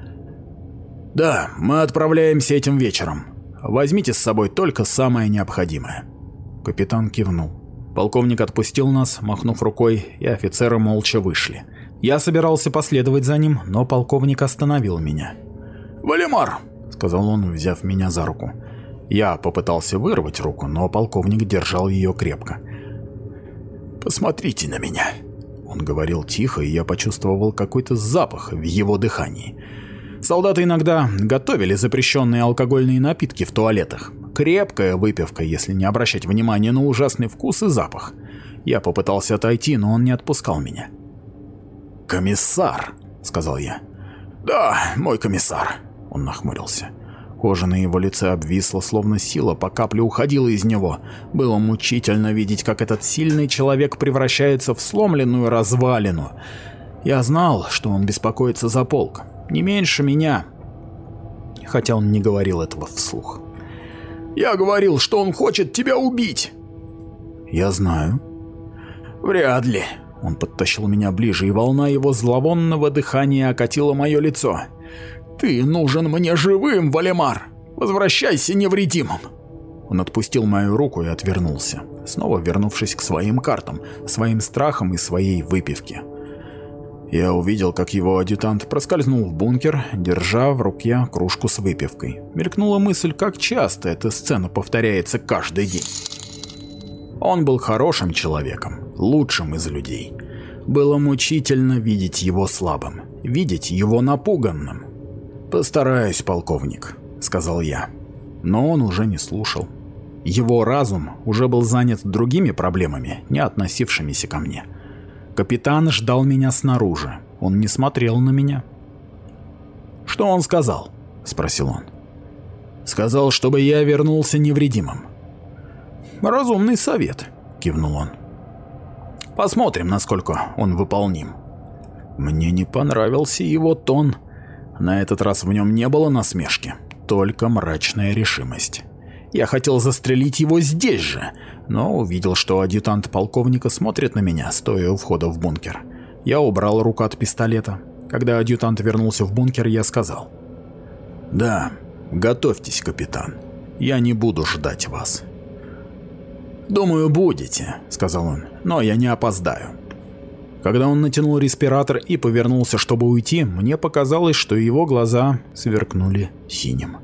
«Да, мы отправляемся этим вечером. Возьмите с собой только самое необходимое». Капитан кивнул. Полковник отпустил нас, махнув рукой, и офицеры молча вышли. Я собирался последовать за ним, но полковник остановил меня. «Валимар!» — сказал он, взяв меня за руку. Я попытался вырвать руку, но полковник держал ее крепко. «Посмотрите на меня!» Он говорил тихо, и я почувствовал какой-то запах в его дыхании. Солдаты иногда готовили запрещенные алкогольные напитки в туалетах. Крепкая выпивка, если не обращать внимания на ужасный вкус и запах. Я попытался отойти, но он не отпускал меня. «Комиссар!» — сказал я. «Да, мой комиссар!» Он нахмурился. Кожа на его лице обвисла, словно сила по капле уходила из него. Было мучительно видеть, как этот сильный человек превращается в сломленную развалину. Я знал, что он беспокоится за полк. Не меньше меня. Хотя он не говорил этого вслух. «Я говорил, что он хочет тебя убить!» «Я знаю». «Вряд ли». Он подтащил меня ближе, и волна его зловонного дыхания окатила мое лицо. «Ты нужен мне живым, Валимар! Возвращайся невредимым!» Он отпустил мою руку и отвернулся, снова вернувшись к своим картам, своим страхам и своей выпивке. Я увидел, как его адъютант проскользнул в бункер, держа в руке кружку с выпивкой. Мелькнула мысль, как часто эта сцена повторяется каждый день. Он был хорошим человеком, лучшим из людей. Было мучительно видеть его слабым, видеть его напуганным. «Постараюсь, полковник», — сказал я. Но он уже не слушал. Его разум уже был занят другими проблемами, не относившимися ко мне. Капитан ждал меня снаружи. Он не смотрел на меня. «Что он сказал?» — спросил он. «Сказал, чтобы я вернулся невредимым». «Разумный совет», — кивнул он. «Посмотрим, насколько он выполним». Мне не понравился его тон. На этот раз в нем не было насмешки, только мрачная решимость. Я хотел застрелить его здесь же, но увидел, что адъютант полковника смотрит на меня, стоя у входа в бункер. Я убрал руку от пистолета. Когда адъютант вернулся в бункер, я сказал: «Да, готовьтесь, капитан. Я не буду ждать вас». «Думаю, будете», — сказал он, — «но я не опоздаю». Когда он натянул респиратор и повернулся, чтобы уйти, мне показалось, что его глаза сверкнули синим.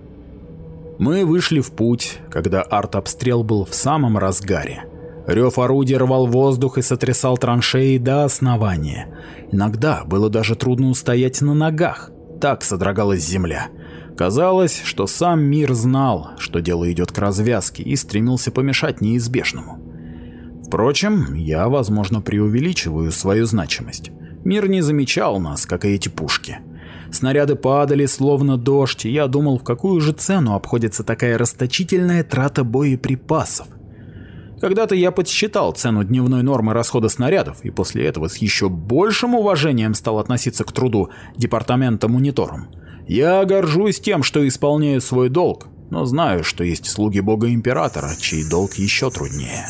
Мы вышли в путь, когда артобстрел был в самом разгаре. Рев орудий рвал воздух и сотрясал траншеи до основания. Иногда было даже трудно устоять на ногах, так содрогалась земля. Казалось, что сам мир знал, что дело идет к развязке, и стремился помешать неизбежному. Впрочем, я, возможно, преувеличиваю свою значимость. Мир не замечал нас, как и эти пушки. Снаряды падали, словно дождь, и я думал, в какую же цену обходится такая расточительная трата боеприпасов. Когда-то я подсчитал цену дневной нормы расхода снарядов, и после этого с еще большим уважением стал относиться к труду департамента монитором. Я горжусь тем, что исполняю свой долг, но знаю, что есть слуги бога императора, чей долг еще труднее.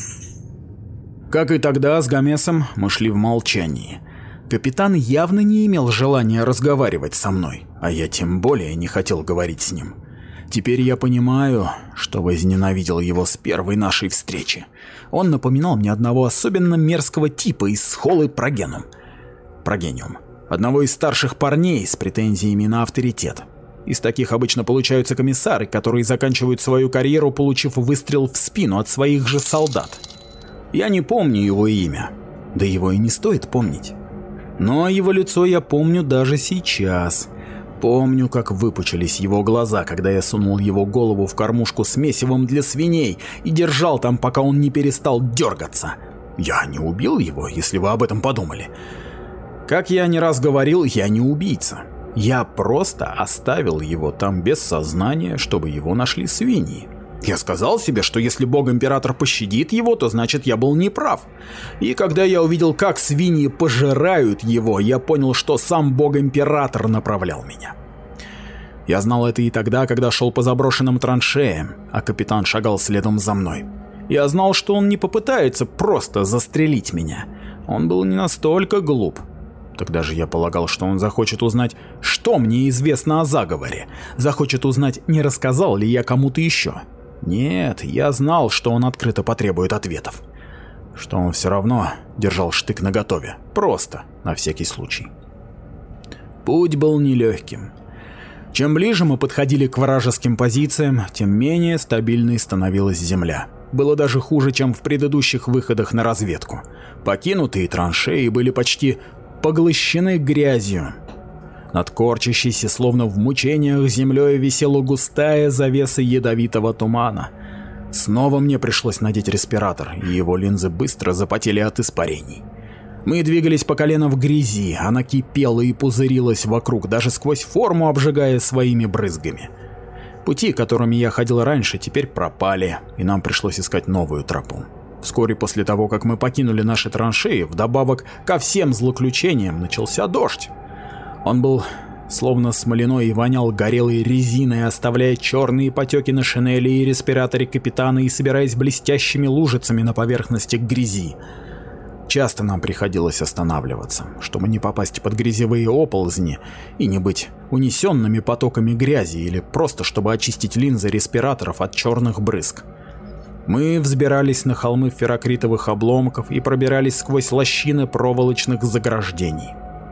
Как и тогда с Гомесом мы шли в молчании. Капитан явно не имел желания разговаривать со мной, а я тем более не хотел говорить с ним. Теперь я понимаю, что возненавидел его с первой нашей встречи. Он напоминал мне одного особенно мерзкого типа из схолы Прогенум. Прогениум. Одного из старших парней с претензиями на авторитет. Из таких обычно получаются комиссары, которые заканчивают свою карьеру, получив выстрел в спину от своих же солдат. Я не помню его имя, да его и не стоит помнить. Но его лицо я помню даже сейчас. Помню, как выпучились его глаза, когда я сунул его голову в кормушку с месивом для свиней и держал там, пока он не перестал дергаться. Я не убил его, если вы об этом подумали. Как я не раз говорил, я не убийца. Я просто оставил его там без сознания, чтобы его нашли свиньи. Я сказал себе, что если бог-император пощадит его, то значит я был неправ. И когда я увидел, как свиньи пожирают его, я понял, что сам бог-император направлял меня. Я знал это и тогда, когда шел по заброшенным траншеям, а капитан шагал следом за мной. Я знал, что он не попытается просто застрелить меня. Он был не настолько глуп. Тогда же я полагал, что он захочет узнать, что мне известно о заговоре. Захочет узнать, не рассказал ли я кому-то еще. Нет, я знал, что он открыто потребует ответов. Что он все равно держал штык наготове. Просто, на всякий случай. Путь был нелегким. Чем ближе мы подходили к вражеским позициям, тем менее стабильной становилась земля. Было даже хуже, чем в предыдущих выходах на разведку. Покинутые траншеи были почти поглощены грязью. Над корчащейся, словно в мучениях, землей висела густая завеса ядовитого тумана. Снова мне пришлось надеть респиратор, и его линзы быстро запотели от испарений. Мы двигались по колено в грязи, она кипела и пузырилась вокруг, даже сквозь форму обжигая своими брызгами. Пути, которыми я ходил раньше, теперь пропали, и нам пришлось искать новую тропу. Вскоре после того, как мы покинули наши траншеи, вдобавок ко всем злоключениям начался дождь. Он был словно смоляной и вонял горелой резиной, оставляя черные потеки на шинели и респираторе капитана и собираясь блестящими лужицами на поверхности грязи. Часто нам приходилось останавливаться, чтобы не попасть под грязевые оползни и не быть унесенными потоками грязи, или просто чтобы очистить линзы респираторов от черных брызг. Мы взбирались на холмы феррокритовых обломков и пробирались сквозь лощины проволочных заграждений.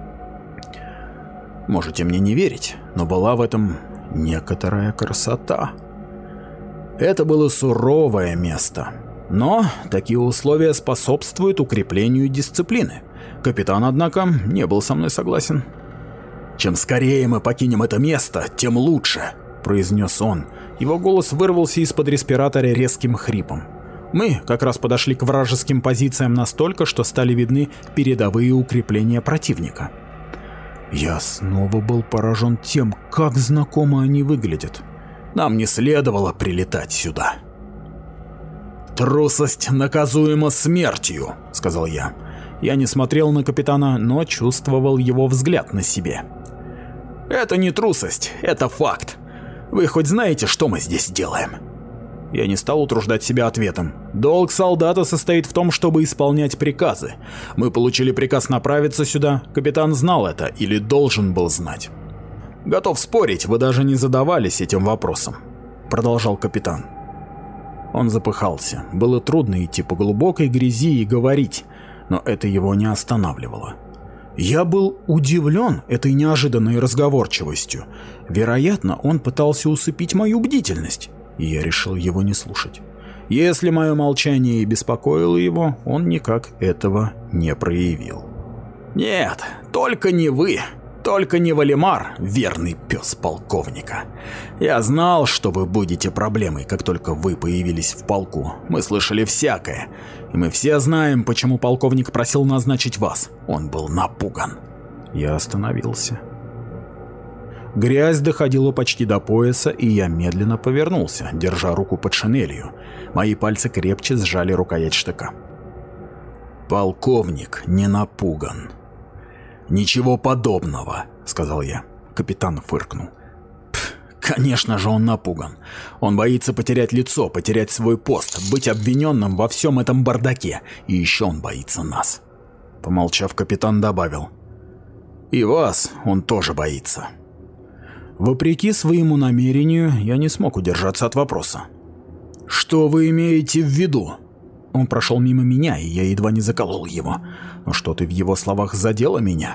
Можете мне не верить, но была в этом некоторая красота. Это было суровое место, но такие условия способствуют укреплению дисциплины. Капитан, однако, не был со мной согласен. «Чем скорее мы покинем это место, тем лучше», — произнес он. Его голос вырвался из-под респиратора резким хрипом. Мы как раз подошли к вражеским позициям настолько, что стали видны передовые укрепления противника. Я снова был поражен тем, как знакомо они выглядят. Нам не следовало прилетать сюда. «Трусость наказуема смертью», — сказал я. Я не смотрел на капитана, но чувствовал его взгляд на себе. «Это не трусость, это факт. Вы хоть знаете, что мы здесь делаем?» Я не стал утруждать себя ответом. Долг солдата состоит в том, чтобы исполнять приказы. Мы получили приказ направиться сюда. Капитан знал это или должен был знать. «Готов спорить, вы даже не задавались этим вопросом», — продолжал капитан. Он запыхался. Было трудно идти по глубокой грязи и говорить, но это его не останавливало. Я был удивлен этой неожиданной разговорчивостью. Вероятно, он пытался усыпить мою бдительность, и я решил его не слушать. Если мое молчание и беспокоило его, он никак этого не проявил. «Нет, только не вы, только не Валимар, верный пес полковника. Я знал, что вы будете проблемой, как только вы появились в полку. Мы слышали всякое, и мы все знаем, почему полковник просил назначить вас. Он был напуган». Я остановился. Грязь доходила почти до пояса, и я медленно повернулся, держа руку под шинелью. Мои пальцы крепче сжали рукоять штыка. «Полковник не напуган». «Ничего подобного», — сказал я. Капитан фыркнул. «Конечно же он напуган. Он боится потерять лицо, потерять свой пост, быть обвиненным во всем этом бардаке. И еще он боится нас». Помолчав, капитан добавил. «И вас он тоже боится». Вопреки своему намерению, я не смог удержаться от вопроса. «Что вы имеете в виду?» Он прошел мимо меня, и я едва не заколол его, но что-то в его словах задело меня.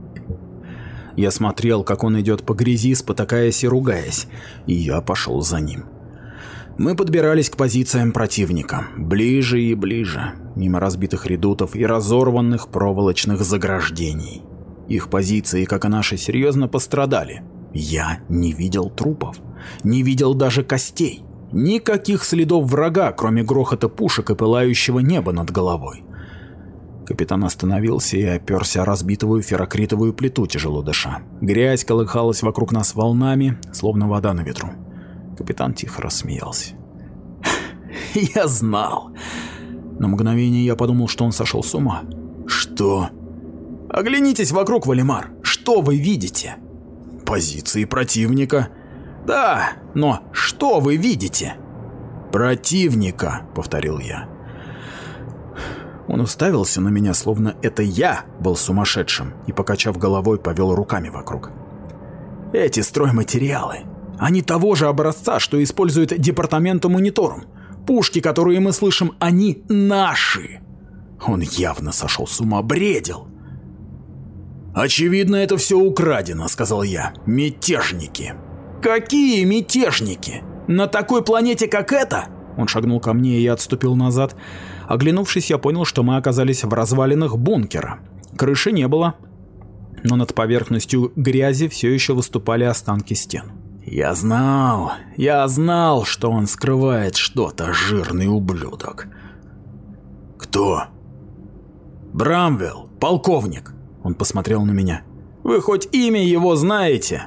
Я смотрел, как он идет по грязи, спотыкаясь и ругаясь, и я пошел за ним. Мы подбирались к позициям противника, ближе и ближе, мимо разбитых редутов и разорванных проволочных заграждений. Их позиции, как и наши, серьезно пострадали. Я не видел трупов, не видел даже костей. Никаких следов врага, кроме грохота пушек и пылающего неба над головой. Капитан остановился и оперся о разбитую феррокритовую плиту, тяжело дыша. Грязь колыхалась вокруг нас волнами, словно вода на ветру. Капитан тихо рассмеялся. «Я знал!» На мгновение я подумал, что он сошел с ума. «Что?» «Оглянитесь вокруг, Валимар! Что вы видите?» «Позиции противника». «Да, но что вы видите?» «Противника», — повторил я. Он уставился на меня, словно это я был сумасшедшим, и, покачав головой, повел руками вокруг. «Эти стройматериалы, они того же образца, что использует департамент монитором. Пушки, которые мы слышим, они наши». Он явно сошел с ума, бредил. «Очевидно, это все украдено», — сказал я. «Мятежники». «Какие мятежники? На такой планете, как эта?» Он шагнул ко мне, и я отступил назад. Оглянувшись, я понял, что мы оказались в развалинах бункера. Крыши не было, но над поверхностью грязи все еще выступали останки стен. Я знал, я знал, что он скрывает что-то, жирный ублюдок. «Кто?» «Брамвелл, полковник». Он посмотрел на меня. «Вы хоть имя его знаете?»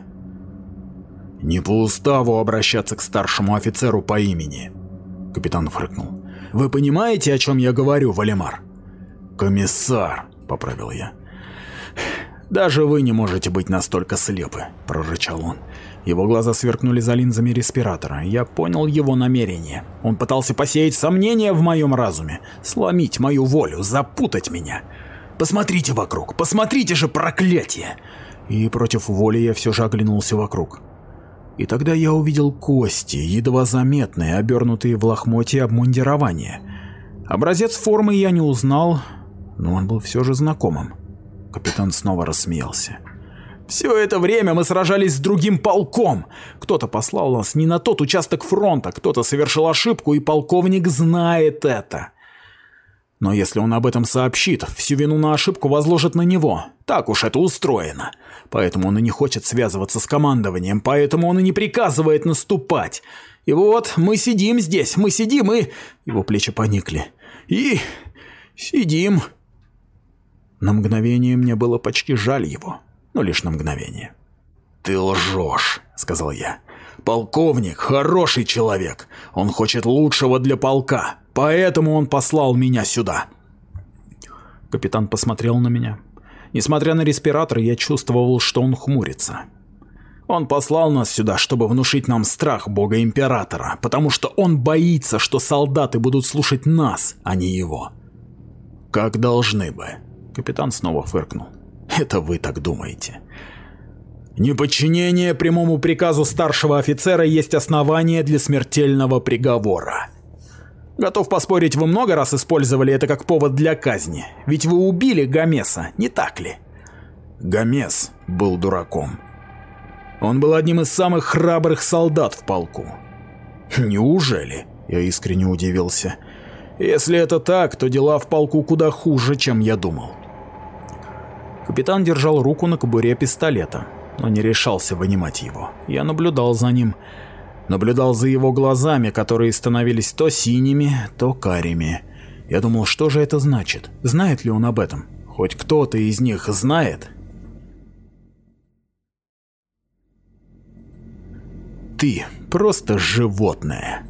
«Не по уставу обращаться к старшему офицеру по имени», — капитан фыркнул. «Вы понимаете, о чем я говорю, Валимар?» «Комиссар», — поправил я. «Даже вы не можете быть настолько слепы», — прорычал он. Его глаза сверкнули за линзами респиратора. Я понял его намерение. Он пытался посеять сомнения в моем разуме, сломить мою волю, запутать меня. «Посмотрите вокруг, посмотрите же, проклятие!» И против воли я все же оглянулся вокруг. И тогда я увидел кости, едва заметные, обернутые в лохмотья обмундирования. Образец формы я не узнал, но он был все же знакомым. Капитан снова рассмеялся. «Все это время мы сражались с другим полком. Кто-то послал нас не на тот участок фронта, кто-то совершил ошибку, и полковник знает это. Но если он об этом сообщит, всю вину на ошибку возложат на него. Так уж это устроено. Поэтому он и не хочет связываться с командованием, поэтому он и не приказывает наступать. И вот мы сидим здесь, мы сидим и...» Его плечи поникли. «И... сидим...» На мгновение мне было почти жаль его, но лишь на мгновение. «Ты лжешь», — сказал я. «Полковник — хороший человек. Он хочет лучшего для полка. Поэтому он послал меня сюда. Капитан посмотрел на меня. Несмотря на респиратор, я чувствовал, что он хмурится. Он послал нас сюда, чтобы внушить нам страх бога императора, потому что он боится, что солдаты будут слушать нас, а не его. Как должны бы. Капитан снова фыркнул. Это вы так думаете. Неподчинение прямому приказу старшего офицера есть основание для смертельного приговора. Готов поспорить, вы много раз использовали это как повод для казни, ведь вы убили Гомеса, не так ли? Гомес был дураком. Он был одним из самых храбрых солдат в полку. Неужели? Я искренне удивился. Если это так, то дела в полку куда хуже, чем я думал. Капитан держал руку на кобуре пистолета, но не решался вынимать его. Я наблюдал за ним. Наблюдал за его глазами, которые становились то синими, то карими. Я думал, что же это значит? Знает ли он об этом? Хоть кто-то из них знает? Ты просто животное.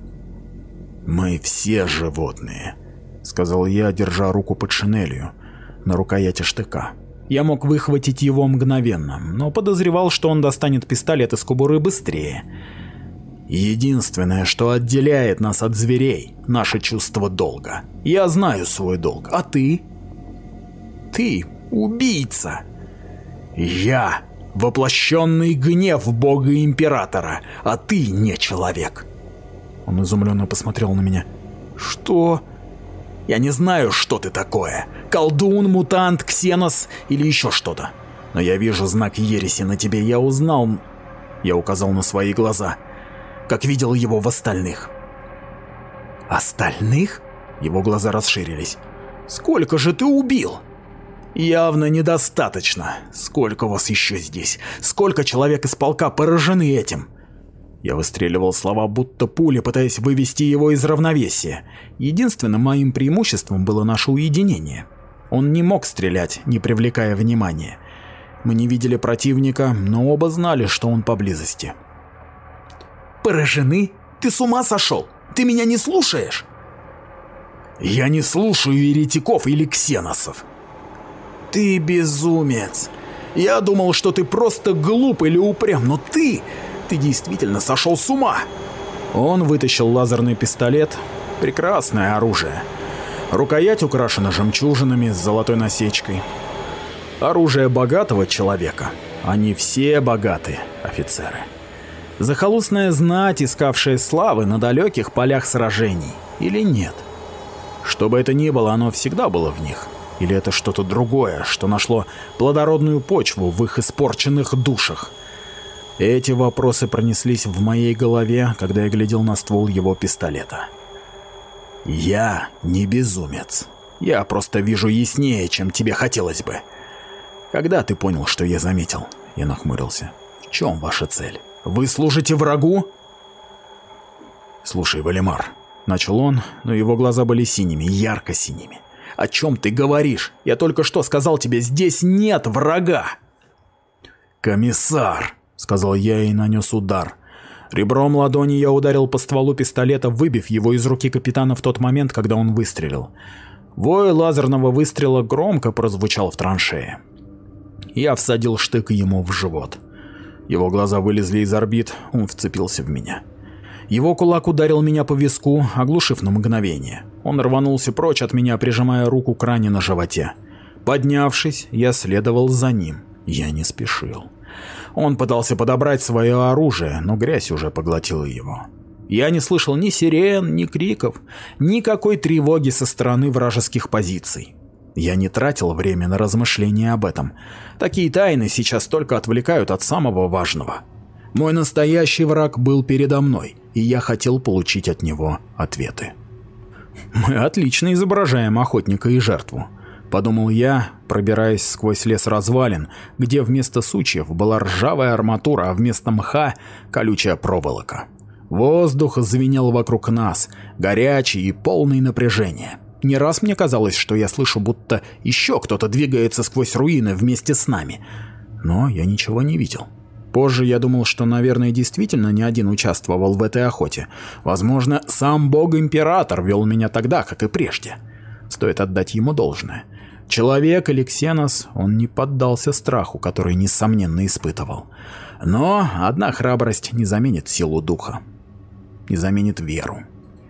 Мы все животные, сказал я, держа руку под шинелью, на рукояти штыка. Я мог выхватить его мгновенно, но подозревал, что он достанет пистолет из кобуры быстрее. Единственное, что отделяет нас от зверей, наше чувство долга. Я знаю свой долг, а ты? Ты убийца. Я воплощенный гнев бога императора, а ты не человек. Он изумленно посмотрел на меня. Что? Я не знаю, что ты такое. Колдун, мутант, ксенос или еще что-то. Но я вижу знак ереси на тебе, я узнал... Я указал на свои глаза. Как видел его в остальных. Остальных? Его глаза расширились. Сколько же ты убил? Явно недостаточно. Сколько вас еще здесь? Сколько человек из полка поражены этим? Я выстреливал слова будто пули, пытаясь вывести его из равновесия. Единственным моим преимуществом было наше уединение. Он не мог стрелять, не привлекая внимания. Мы не видели противника, но оба знали, что он поблизости. Поражены? Ты с ума сошел? Ты меня не слушаешь? Я не слушаю еретиков или ксеносов. Ты безумец. Я думал, что ты просто глуп или упрям, но ты... Ты действительно сошел с ума. Он вытащил лазерный пистолет. Прекрасное оружие. Рукоять украшена жемчужинами с золотой насечкой. Оружие богатого человека. Они все богаты, офицеры. Захолустная знать, искавшая славы на далеких полях сражений. Или нет? Что бы это ни было, оно всегда было в них. Или это что-то другое, что нашло плодородную почву в их испорченных душах? Эти вопросы пронеслись в моей голове, когда я глядел на ствол его пистолета. Я не безумец. Я просто вижу яснее, чем тебе хотелось бы. Когда ты понял, что я заметил? Я нахмурился. В чем ваша цель? Вы служите врагу? Слушай, Валимар, начал он, но его глаза были синими, ярко-синими. О чем ты говоришь? Я только что сказал тебе, здесь нет врага. Комиссар, сказал я и нанес удар. Ребром ладони я ударил по стволу пистолета, выбив его из руки капитана в тот момент, когда он выстрелил. Вой лазерного выстрела громко прозвучал в траншее. Я всадил штык ему в живот. Его глаза вылезли из орбит, он вцепился в меня. Его кулак ударил меня по виску, оглушив на мгновение. Он рванулся прочь от меня, прижимая руку к ране на животе. Поднявшись, я следовал за ним. Я не спешил. Он пытался подобрать свое оружие, но грязь уже поглотила его. Я не слышал ни сирен, ни криков, никакой тревоги со стороны вражеских позиций. Я не тратил время на размышления об этом. Такие тайны сейчас только отвлекают от самого важного. Мой настоящий враг был передо мной, и я хотел получить от него ответы. Мы отлично изображаем охотника и жертву, подумал я, пробираясь сквозь лес развалин, где вместо сучьев была ржавая арматура, а вместо мха колючая проволока. Воздух звенел вокруг нас, горячий и полный напряжения. Не раз мне казалось, что я слышу, будто еще кто-то двигается сквозь руины вместе с нами, но я ничего не видел. Позже я думал, что, наверное, действительно не один участвовал в этой охоте. Возможно, сам бог-император вел меня тогда, как и прежде. Стоит отдать ему должное. Человек или Ксенос, он не поддался страху, который, несомненно, испытывал. Но одна храбрость не заменит силу духа, не заменит веру.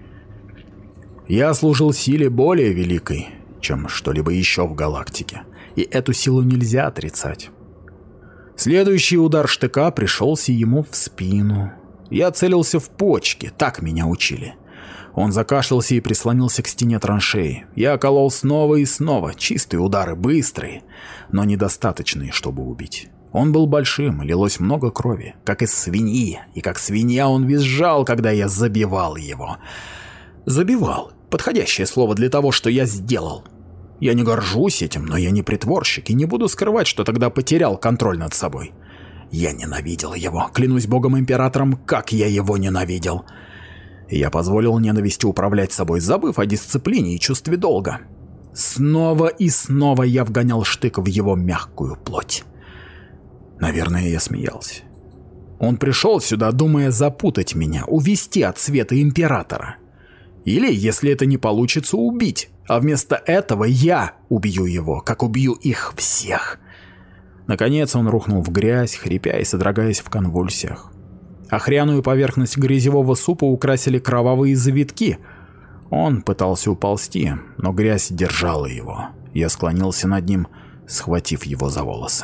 Я служил силе более великой, чем что-либо еще в галактике, и эту силу нельзя отрицать. Следующий удар штыка пришелся ему в спину. Я целился в почки, так меня учили. Он закашлялся и прислонился к стене траншеи. Я колол снова и снова, чистые удары, быстрые, но недостаточные, чтобы убить. Он был большим, лилось много крови, как из свиньи, и как свинья он визжал, когда я забивал его. Забивал — подходящее слово для того, что я сделал. Я не горжусь этим, но я не притворщик и не буду скрывать, что тогда потерял контроль над собой. Я ненавидел его, клянусь богом-императором, как я его ненавидел. Я позволил ненависти управлять собой, забыв о дисциплине и чувстве долга. Снова и снова я вгонял штык в его мягкую плоть. Наверное, я смеялся. Он пришел сюда, думая запутать меня, увести от света императора. Или, если это не получится, убить. А вместо этого я убью его, как убью их всех. Наконец он рухнул в грязь, хрипя и содрогаясь в конвульсиях. Охряную поверхность грязевого супа украсили кровавые завитки. Он пытался уползти, но грязь держала его. Я склонился над ним, схватив его за волосы.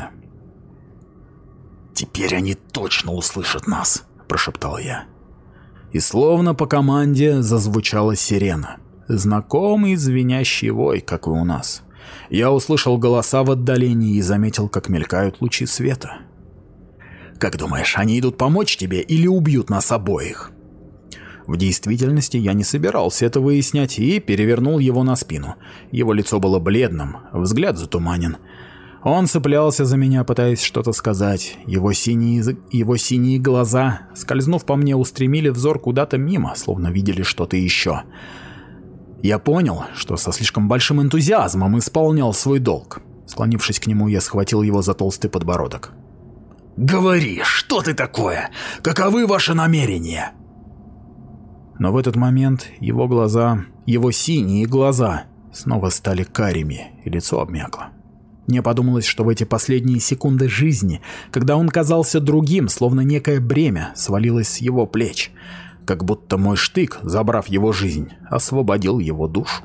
«Теперь они точно услышат нас», – прошептал я. И словно по команде зазвучала сирена. Знакомый звенящий вой, как и у нас. Я услышал голоса в отдалении и заметил, как мелькают лучи света. «Как думаешь, они идут помочь тебе или убьют нас обоих?» В действительности я не собирался это выяснять и перевернул его на спину. Его лицо было бледным, взгляд затуманен. Он цеплялся за меня, пытаясь что-то сказать. Его синие, его синие глаза, скользнув по мне, устремили взор куда-то мимо, словно видели что-то еще. Я понял, что со слишком большим энтузиазмом исполнял свой долг. Склонившись к нему, я схватил его за толстый подбородок. «Говори, что ты такое? Каковы ваши намерения?» Но в этот момент его глаза, его синие глаза, снова стали карими, и лицо обмякло. Мне подумалось, что в эти последние секунды жизни, когда он казался другим, словно некое бремя свалилось с его плеч, как будто мой штык, забрав его жизнь, освободил его душу.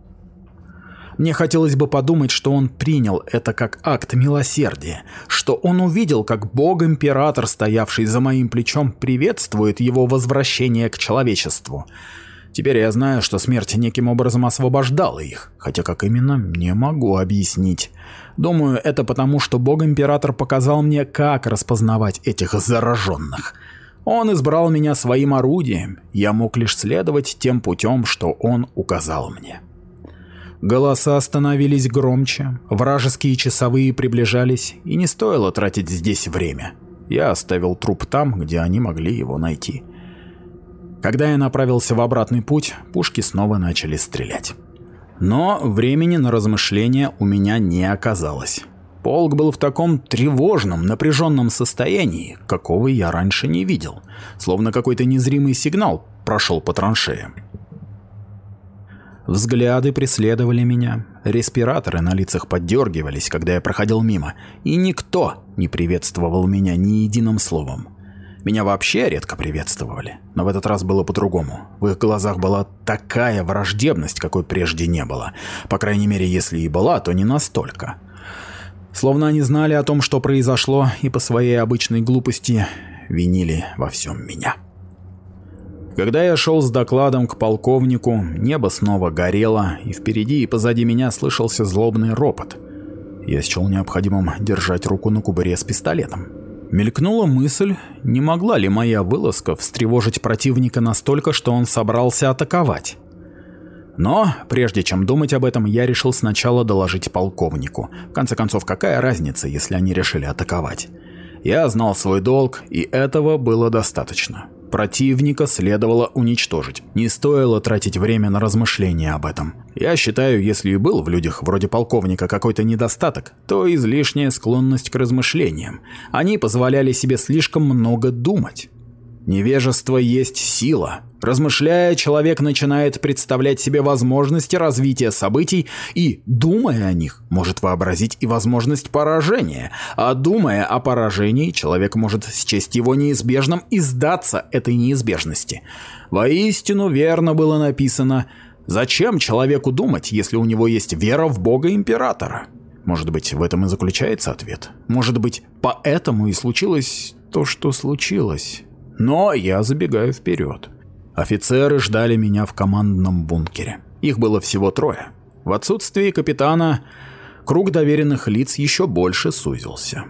Мне хотелось бы подумать, что он принял это как акт милосердия, что он увидел, как бог-император, стоявший за моим плечом, приветствует его возвращение к человечеству. Теперь я знаю, что смерть неким образом освобождала их, хотя как именно, не могу объяснить. Думаю, это потому, что бог-император показал мне, как распознавать этих зараженных. Он избрал меня своим орудием, я мог лишь следовать тем путем, что он указал мне. Голоса становились громче, вражеские часовые приближались, и не стоило тратить здесь время. Я оставил труп там, где они могли его найти. Когда я направился в обратный путь, пушки снова начали стрелять. Но времени на размышления у меня не оказалось. Полк был в таком тревожном, напряженном состоянии, какого я раньше не видел, словно какой-то незримый сигнал прошел по траншеям. Взгляды преследовали меня, респираторы на лицах поддергивались, когда я проходил мимо, и никто не приветствовал меня ни единым словом. Меня вообще редко приветствовали, но в этот раз было по-другому. В их глазах была такая враждебность, какой прежде не было. По крайней мере, если и была, то не настолько. Словно они знали о том, что произошло, и по своей обычной глупости винили во всем меня. Когда я шел с докладом к полковнику, небо снова горело, и впереди и позади меня слышался злобный ропот. Я счел необходимым держать руку на кобуре с пистолетом. Мелькнула мысль, не могла ли моя вылазка встревожить противника настолько, что он собрался атаковать. Но, прежде чем думать об этом, я решил сначала доложить полковнику. В конце концов, какая разница, если они решили атаковать? Я знал свой долг, и этого было достаточно. Противника следовало уничтожить. Не стоило тратить время на размышления об этом. Я считаю, если и был в людях вроде полковника какой-то недостаток, то излишняя склонность к размышлениям. Они позволяли себе слишком много думать. Невежество есть сила. Размышляя, человек начинает представлять себе возможности развития событий и, думая о них, может вообразить и возможность поражения. А думая о поражении, человек может счесть его неизбежным и сдаться этой неизбежности. Воистину верно было написано: «Зачем человеку думать, если у него есть вера в Бога-императора?» Может быть, в этом и заключается ответ. Может быть, поэтому и случилось то, что случилось. Но я забегаю вперед. Офицеры ждали меня в командном бункере. Их было всего трое. В отсутствие капитана круг доверенных лиц еще больше сузился.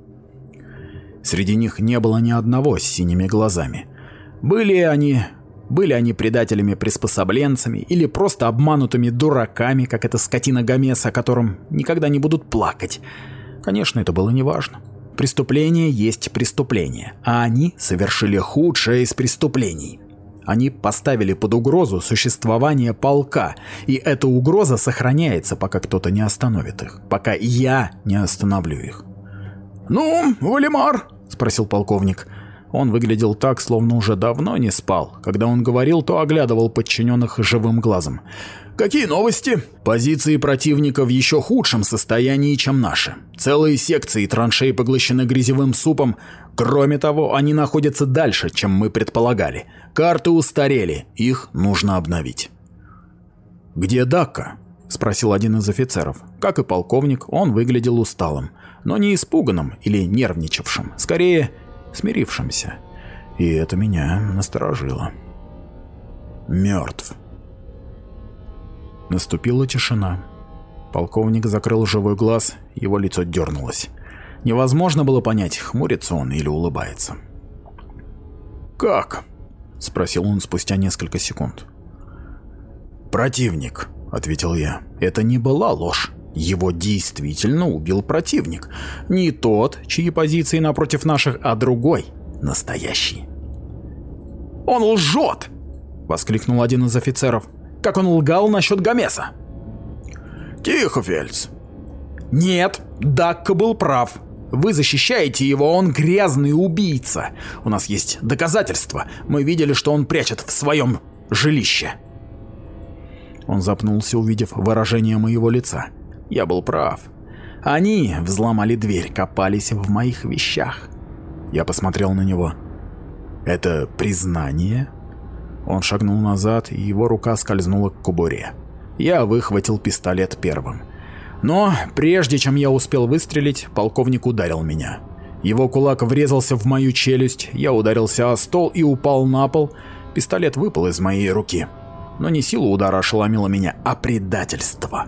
Среди них не было ни одного с синими глазами. Были они, были они предателями-приспособленцами или просто обманутыми дураками, как эта скотина Гомес, о котором никогда не будут плакать. Конечно, это было неважно. Преступление есть преступление, а они совершили худшее из преступлений. Они поставили под угрозу существование полка, и эта угроза сохраняется, пока кто-то не остановит их, пока я не остановлю их. «Ну, Валимар?» – спросил полковник. Он выглядел так, словно уже давно не спал. Когда он говорил, то оглядывал подчиненных живым глазом. «Какие новости?» «Позиции противника в еще худшем состоянии, чем наши. Целые секции траншей поглощены грязевым супом. Кроме того, они находятся дальше, чем мы предполагали. Карты устарели, их нужно обновить». «Где Дакка?» – спросил один из офицеров. Как и полковник, он выглядел усталым, но не испуганным или нервничавшим, скорее смирившимся. И это меня насторожило. «Мертв». Наступила тишина. Полковник закрыл живой глаз, его лицо дернулось. Невозможно было понять, хмурится он или улыбается. «Как?» – спросил он спустя несколько секунд. «Противник», – ответил я. Это не была ложь. Его действительно убил противник. Не тот, чьи позиции напротив наших, а другой, настоящий. «Он лжет!» – воскликнул один из офицеров. «Как он лгал насчет Гомеса!» «Тихо, Фельдс!» «Нет, Дакка был прав. Вы защищаете его, он грязный убийца. У нас есть доказательства. Мы видели, что он прячет в своем жилище». Он запнулся, увидев выражение моего лица. Я был прав. Они взломали дверь, копались в моих вещах. Я посмотрел на него. «Это признание?» Он шагнул назад, и его рука скользнула к кобуре. Я выхватил пистолет первым. Но прежде чем я успел выстрелить, полковник ударил меня. Его кулак врезался в мою челюсть, я ударился о стол и упал на пол. Пистолет выпал из моей руки. Но не сила удара ошеломила меня, а предательство.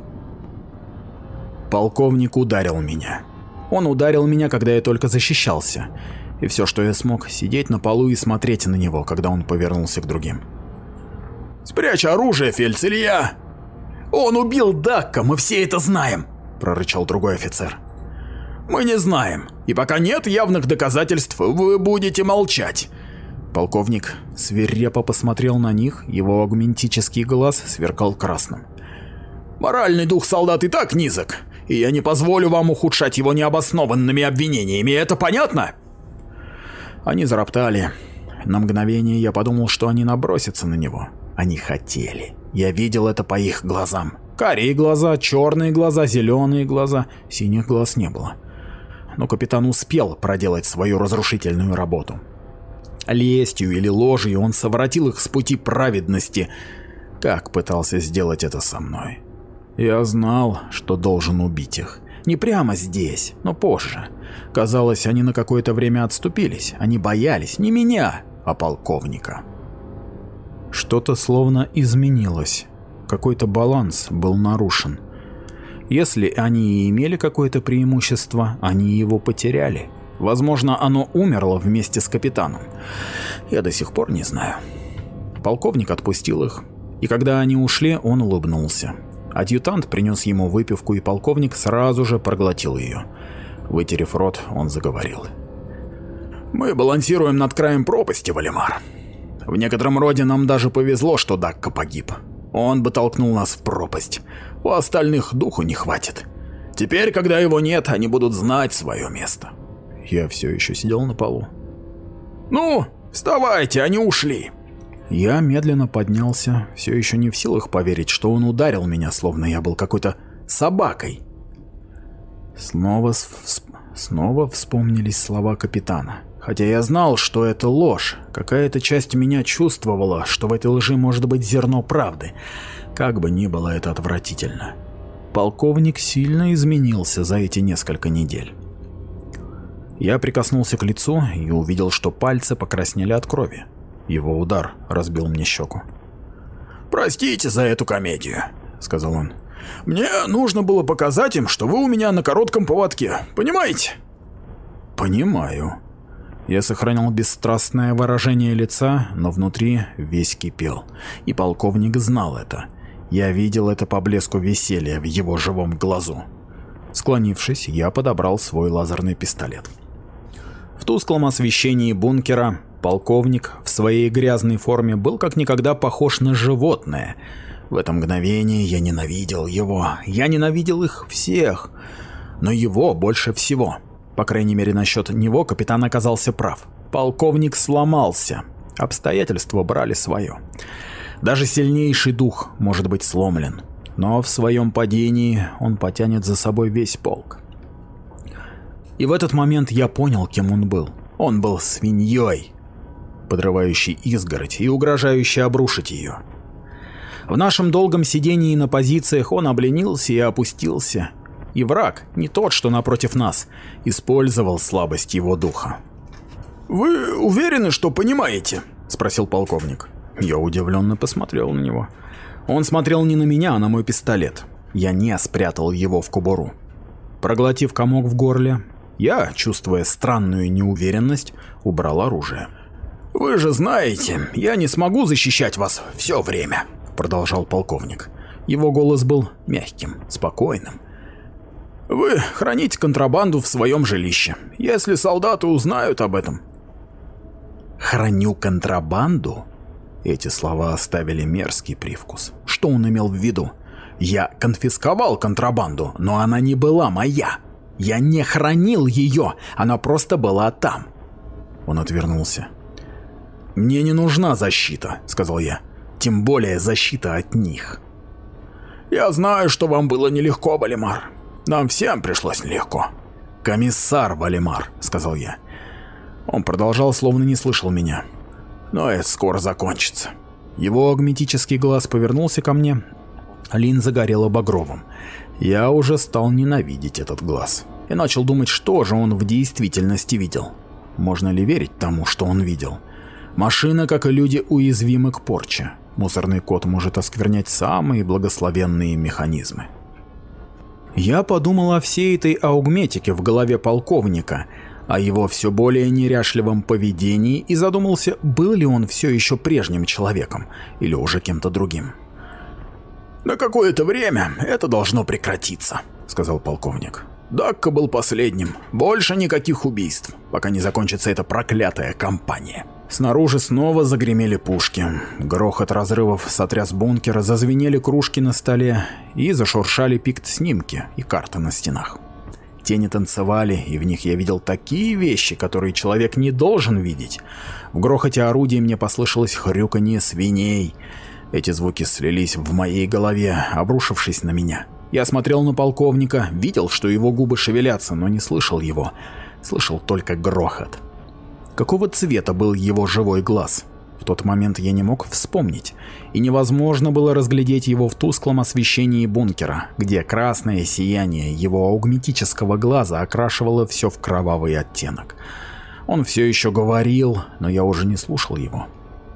Полковник ударил меня. Он ударил меня, когда я только защищался. И все, что я смог, сидеть на полу и смотреть на него, когда он повернулся к другим. «Спрячь оружие, Фельдс, или я...» «Он убил Дакка, мы все это знаем», – прорычал другой офицер. «Мы не знаем, и пока нет явных доказательств, вы будете молчать». Полковник свирепо посмотрел на них, его агментический глаз сверкал красным. «Моральный дух солдат и так низок, и я не позволю вам ухудшать его необоснованными обвинениями, это понятно?» Они зароптали. На мгновение я подумал, что они набросятся на него. Они хотели. Я видел это по их глазам. Карие глаза, черные глаза, зеленые глаза. Синих глаз не было. Но капитан успел проделать свою разрушительную работу. Лестью или ложью он совратил их с пути праведности. Как пытался сделать это со мной. Я знал, что должен убить их. Не прямо здесь, но позже. Казалось, они на какое-то время отступились. Они боялись не меня, а полковника. Что-то словно изменилось. Какой-то баланс был нарушен. Если они и имели какое-то преимущество, они его потеряли. Возможно, оно умерло вместе с капитаном. Я до сих пор не знаю. Полковник отпустил их, и когда они ушли, он улыбнулся. Адъютант принес ему выпивку, и полковник сразу же проглотил ее. Вытерев рот, он заговорил. «Мы балансируем над краем пропасти, Валимар. В некотором роде нам даже повезло, что Дакка погиб. Он бы толкнул нас в пропасть. У остальных духу не хватит. Теперь, когда его нет, они будут знать свое место. Я все еще сидел на полу. «Ну, вставайте, они ушли!» Я медленно поднялся, все еще не в силах поверить, что он ударил меня, словно я был какой-то собакой. Снова, всп... Снова вспомнились слова капитана. Хотя я знал, что это ложь, какая-то часть меня чувствовала, что в этой лжи может быть зерно правды. Как бы ни было это отвратительно. Полковник сильно изменился за эти несколько недель. Я прикоснулся к лицу и увидел, что пальцы покраснели от крови. Его удар разбил мне щеку. «Простите за эту комедию», — сказал он. «Мне нужно было показать им, что вы у меня на коротком поводке, понимаете?» «Понимаю». Я сохранял бесстрастное выражение лица, но внутри весь кипел. И полковник знал это. Я видел это по блеску веселья в его живом глазу. Склонившись, я подобрал свой лазерный пистолет. В тусклом освещении бункера полковник в своей грязной форме был как никогда похож на животное. В это мгновение я ненавидел его. Я ненавидел их всех. Но его больше всего. По крайней мере, насчет него капитан оказался прав. Полковник сломался. Обстоятельства брали свое. Даже сильнейший дух может быть сломлен. Но в своем падении он потянет за собой весь полк. И в этот момент я понял, кем он был. Он был свиньей, подрывающей изгородь и угрожающей обрушить ее. В нашем долгом сидении на позициях он обленился и опустился. И враг, не тот, что напротив нас, использовал слабость его духа. «Вы уверены, что понимаете?» – спросил полковник. Я удивленно посмотрел на него. Он смотрел не на меня, а на мой пистолет. Я не спрятал его в кобуру. Проглотив комок в горле, я, чувствуя странную неуверенность, убрал оружие. «Вы же знаете, я не смогу защищать вас все время», – продолжал полковник. Его голос был мягким, спокойным. «Вы храните контрабанду в своем жилище. Если солдаты узнают об этом...» «Храню контрабанду?» Эти слова оставили мерзкий привкус. Что он имел в виду? Я конфисковал контрабанду, но она не была моя. Я не хранил ее, она просто была там. Он отвернулся. «Мне не нужна защита», — сказал я. «Тем более защита от них». «Я знаю, что вам было нелегко, Валимар. Нам всем пришлось нелегко». «Комиссар Валимар», — сказал я. Он продолжал, словно не слышал меня. «Но это скоро закончится». Его агметический глаз повернулся ко мне. Линза горела багровым. Я уже стал ненавидеть этот глаз. И начал думать, что же он в действительности видел. Можно ли верить тому, что он видел? Машина, как и люди, уязвима к порче. Мусорный кот может осквернять самые благословенные механизмы. Я подумал о всей этой аугметике в голове полковника, о его все более неряшливом поведении и задумался, был ли он все еще прежним человеком или уже кем-то другим. «На какое-то время это должно прекратиться», — сказал полковник. «Дакка был последним. Больше никаких убийств, пока не закончится эта проклятая кампания». Снаружи снова загремели пушки. Грохот разрывов сотряс бункер, зазвенели кружки на столе и зашуршали пикт-снимки и карты на стенах. Тени танцевали, и в них я видел такие вещи, которые человек не должен видеть. В грохоте орудий мне послышалось хрюканье свиней. Эти звуки слились в моей голове, обрушившись на меня. Я смотрел на полковника, видел, что его губы шевелятся, но не слышал его. Слышал только грохот. Какого цвета был его живой глаз? В тот момент я не мог вспомнить, и невозможно было разглядеть его в тусклом освещении бункера, где красное сияние его аугметического глаза окрашивало все в кровавый оттенок. Он все еще говорил, но я уже не слушал его.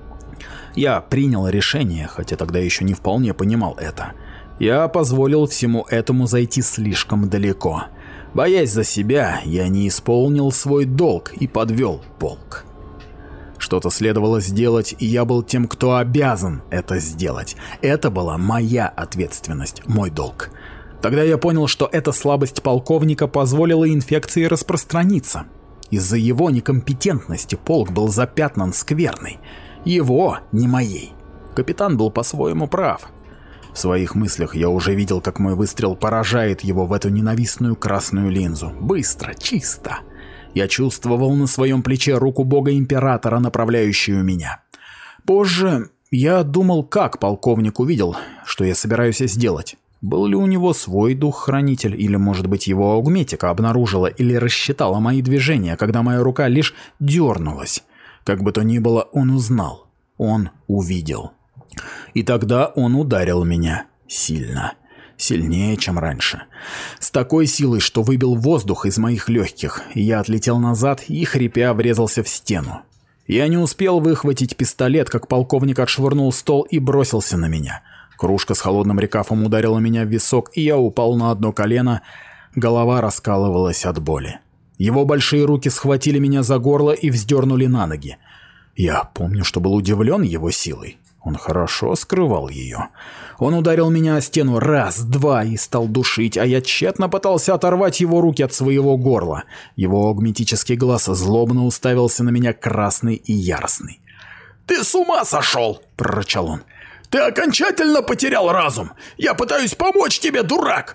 Я принял решение, хотя тогда еще не вполне понимал это. Я позволил всему этому зайти слишком далеко. Боясь за себя, я не исполнил свой долг и подвел полк. Что-то следовало сделать, и я был тем, кто обязан это сделать. Это была моя ответственность, мой долг. Тогда я понял, что эта слабость полковника позволила инфекции распространиться. Из-за его некомпетентности полк был запятнан скверной. Его, не моей. Капитан был по-своему прав. В своих мыслях я уже видел, как мой выстрел поражает его в эту ненавистную красную линзу. Быстро, чисто. Я чувствовал на своем плече руку бога-императора, направляющую меня. Позже я думал, как полковник увидел, что я собираюсь сделать. Был ли у него свой дух-хранитель, или, может быть, его аугметика обнаружила или рассчитала мои движения, когда моя рука лишь дернулась. Как бы то ни было, он узнал. Он увидел. И тогда он ударил меня сильно. Сильнее, чем раньше. С такой силой, что выбил воздух из моих легких, и я отлетел назад и, хрипя, врезался в стену. Я не успел выхватить пистолет, как полковник отшвырнул стол и бросился на меня. Кружка с холодным рекафом ударила меня в висок, и я упал на одно колено. Голова раскалывалась от боли. Его большие руки схватили меня за горло и вздернули на ноги. Я помню, что был удивлен его силой. Он хорошо скрывал ее. Он ударил меня о стену раз, два и стал душить, а я тщетно пытался оторвать его руки от своего горла. Его агметический глаз злобно уставился на меня, красный и яростный. «Ты с ума сошел!» – прорычал он. «Ты окончательно потерял разум! Я пытаюсь помочь тебе, дурак!»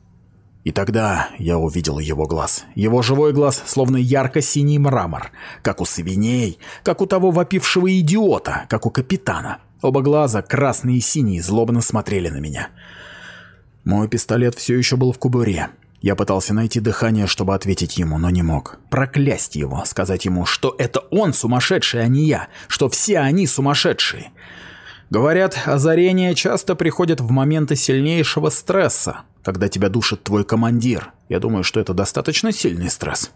И тогда я увидел его глаз. Его живой глаз, словно ярко-синий мрамор. Как у свиней, как у того вопившего идиота, как у капитана. Оба глаза, красные и синие, злобно смотрели на меня. Мой пистолет все еще был в кобуре. Я пытался найти дыхание, чтобы ответить ему, но не мог. Проклясть его, сказать ему, что это он сумасшедший, а не я, что все они сумасшедшие. Говорят, озарения часто приходят в моменты сильнейшего стресса, когда тебя душит твой командир. Я думаю, что это достаточно сильный стресс.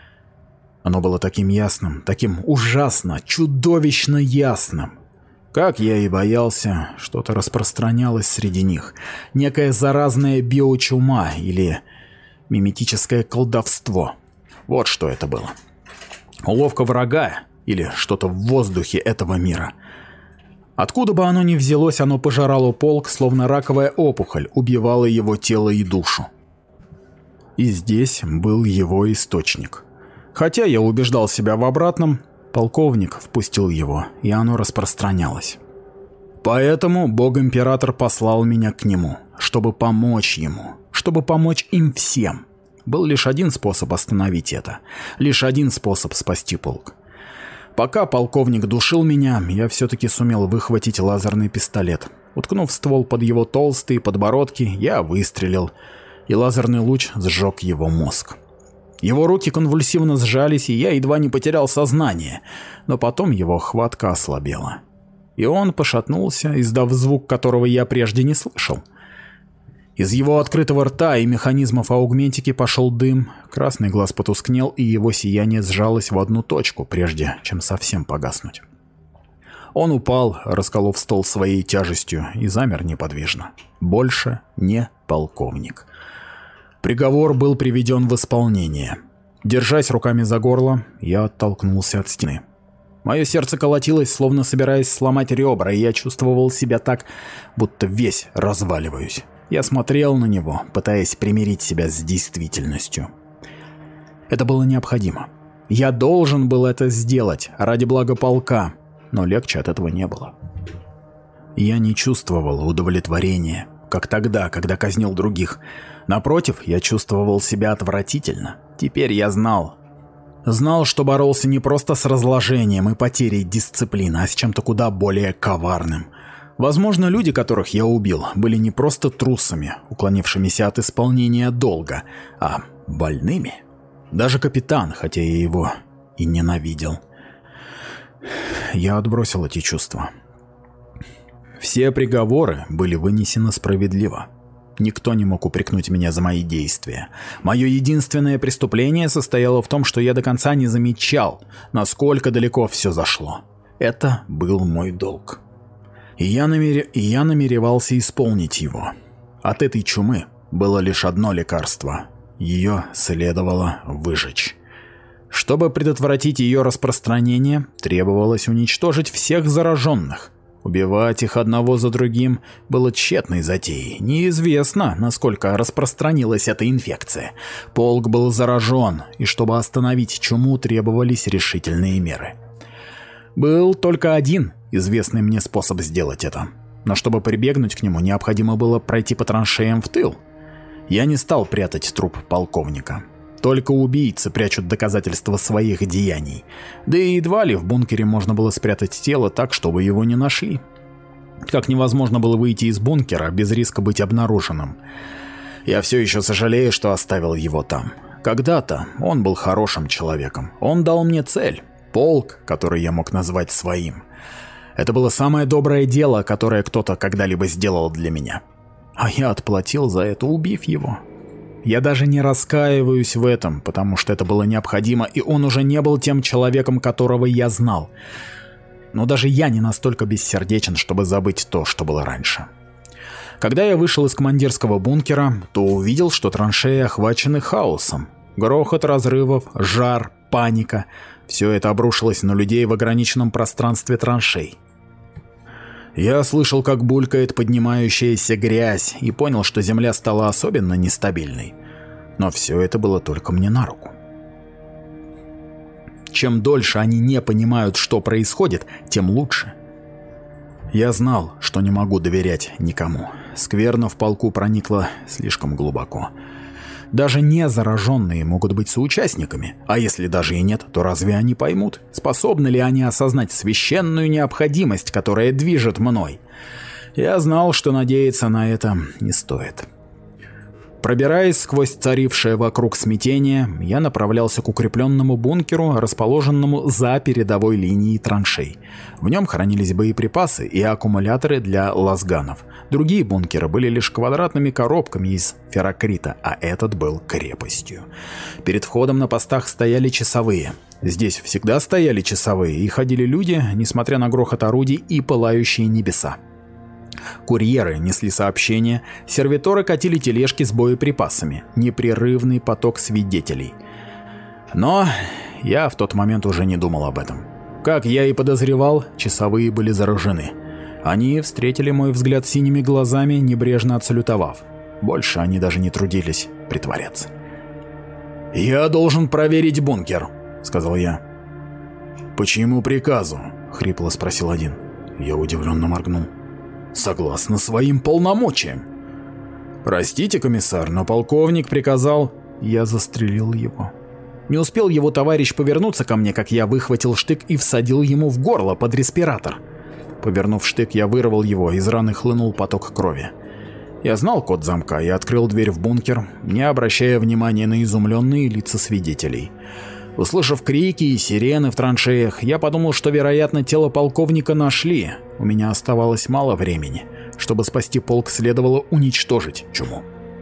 Оно было таким ясным, таким ужасно, чудовищно ясным. Как я и боялся, что-то распространялось среди них. Некая заразная биочума или миметическое колдовство. Вот что это было. Уловка врага или что-то в воздухе этого мира. Откуда бы оно ни взялось, оно пожирало полк, словно раковая опухоль, убивало его тело и душу. И здесь был его источник. Хотя я убеждал себя в обратном, полковник впустил его, и оно распространялось. Поэтому бог-император послал меня к нему, чтобы помочь ему, чтобы помочь им всем. Был лишь один способ остановить это, лишь один способ спасти полк. Пока полковник душил меня, я все-таки сумел выхватить лазерный пистолет. Уткнув ствол под его толстые подбородки, я выстрелил, и лазерный луч сжег его мозг. Его руки конвульсивно сжались, и я едва не потерял сознание, но потом его хватка ослабела. И он пошатнулся, издав звук, которого я прежде не слышал. Из его открытого рта и механизмов аугметики пошел дым, красный глаз потускнел, и его сияние сжалось в одну точку, прежде чем совсем погаснуть. Он упал, расколов стол своей тяжестью, и замер неподвижно. Больше не полковник. Приговор был приведен в исполнение. Держась руками за горло, я оттолкнулся от стены. Мое сердце колотилось, словно собираясь сломать ребра, и я чувствовал себя так, будто весь разваливаюсь. Я смотрел на него, пытаясь примирить себя с действительностью. Это было необходимо. Я должен был это сделать ради блага полка, но легче от этого не было. Я не чувствовал удовлетворения, как тогда, когда казнил других. Напротив, я чувствовал себя отвратительно. Теперь я знал. Знал, что боролся не просто с разложением и потерей дисциплины, а с чем-то куда более коварным. Возможно, люди, которых я убил, были не просто трусами, уклонившимися от исполнения долга, а больными. Даже капитан, хотя я его и ненавидел. Я отбросил эти чувства. Все приговоры были вынесены справедливо. Никто не мог упрекнуть меня за мои действия. Мое единственное преступление состояло в том, что я до конца не замечал, насколько далеко все зашло. Это был мой долг. И я, намер... и я намеревался исполнить его. От этой чумы было лишь одно лекарство. Ее следовало выжечь. Чтобы предотвратить ее распространение, требовалось уничтожить всех зараженных. Убивать их одного за другим было тщетной затеей. Неизвестно, насколько распространилась эта инфекция. Полк был заражен, и чтобы остановить чуму, требовались решительные меры. Был только один известный мне способ сделать это. Но чтобы прибегнуть к нему, необходимо было пройти по траншеям в тыл. Я не стал прятать труп полковника. Только убийцы прячут доказательства своих деяний. Да и едва ли в бункере можно было спрятать тело так, чтобы его не нашли. Как невозможно было выйти из бункера без риска быть обнаруженным. Я все еще сожалею, что оставил его там. Когда-то он был хорошим человеком. Он дал мне цель. Полк, который я мог назвать своим. Это было самое доброе дело, которое кто-то когда-либо сделал для меня. А я отплатил за это, убив его. Я даже не раскаиваюсь в этом, потому что это было необходимо, и он уже не был тем человеком, которого я знал. Но даже я не настолько бессердечен, чтобы забыть то, что было раньше. Когда я вышел из командирского бункера, то увидел, что траншеи охвачены хаосом. Грохот разрывов, жар, паника – все это обрушилось на людей в ограниченном пространстве траншей. Я слышал, как булькает поднимающаяся грязь, и понял, что земля стала особенно нестабильной. Но все это было только мне на руку. Чем дольше они не понимают, что происходит, тем лучше. Я знал, что не могу доверять никому. Скверна в полку проникла слишком глубоко. Даже не зараженные могут быть соучастниками, а если даже и нет, то разве они поймут, способны ли они осознать священную необходимость, которая движет мной? Я знал, что надеяться на это не стоит. Пробираясь сквозь царившее вокруг смятение, я направлялся к укрепленному бункеру, расположенному за передовой линией траншей. В нем хранились боеприпасы и аккумуляторы для лазганов. Другие бункеры были лишь квадратными коробками из феррокрита, а этот был крепостью. Перед входом на постах стояли часовые. Здесь всегда стояли часовые, и ходили люди, несмотря на грохот орудий и пылающие небеса. Курьеры несли сообщения, сервиторы катили тележки с боеприпасами, непрерывный поток свидетелей. Но я в тот момент уже не думал об этом. Как я и подозревал, часовые были заражены. Они встретили мой взгляд синими глазами, небрежно отсалютовав. Больше они даже не трудились притворяться. «Я должен проверить бункер», — сказал я. «По чьему приказу?» — хрипло спросил один. Я удивленно моргнул. «Согласно своим полномочиям». «Простите, комиссар, но полковник приказал...» Я застрелил его. Не успел его товарищ повернуться ко мне, как я выхватил штык и всадил ему в горло под респиратор. Повернув штык, я вырвал его, из раны хлынул поток крови. Я знал код замка и открыл дверь в бункер, не обращая внимания на изумленные лица свидетелей. Услышав крики и сирены в траншеях, я подумал, что, вероятно, тело полковника нашли. У меня оставалось мало времени. Чтобы спасти полк, следовало уничтожить чуму.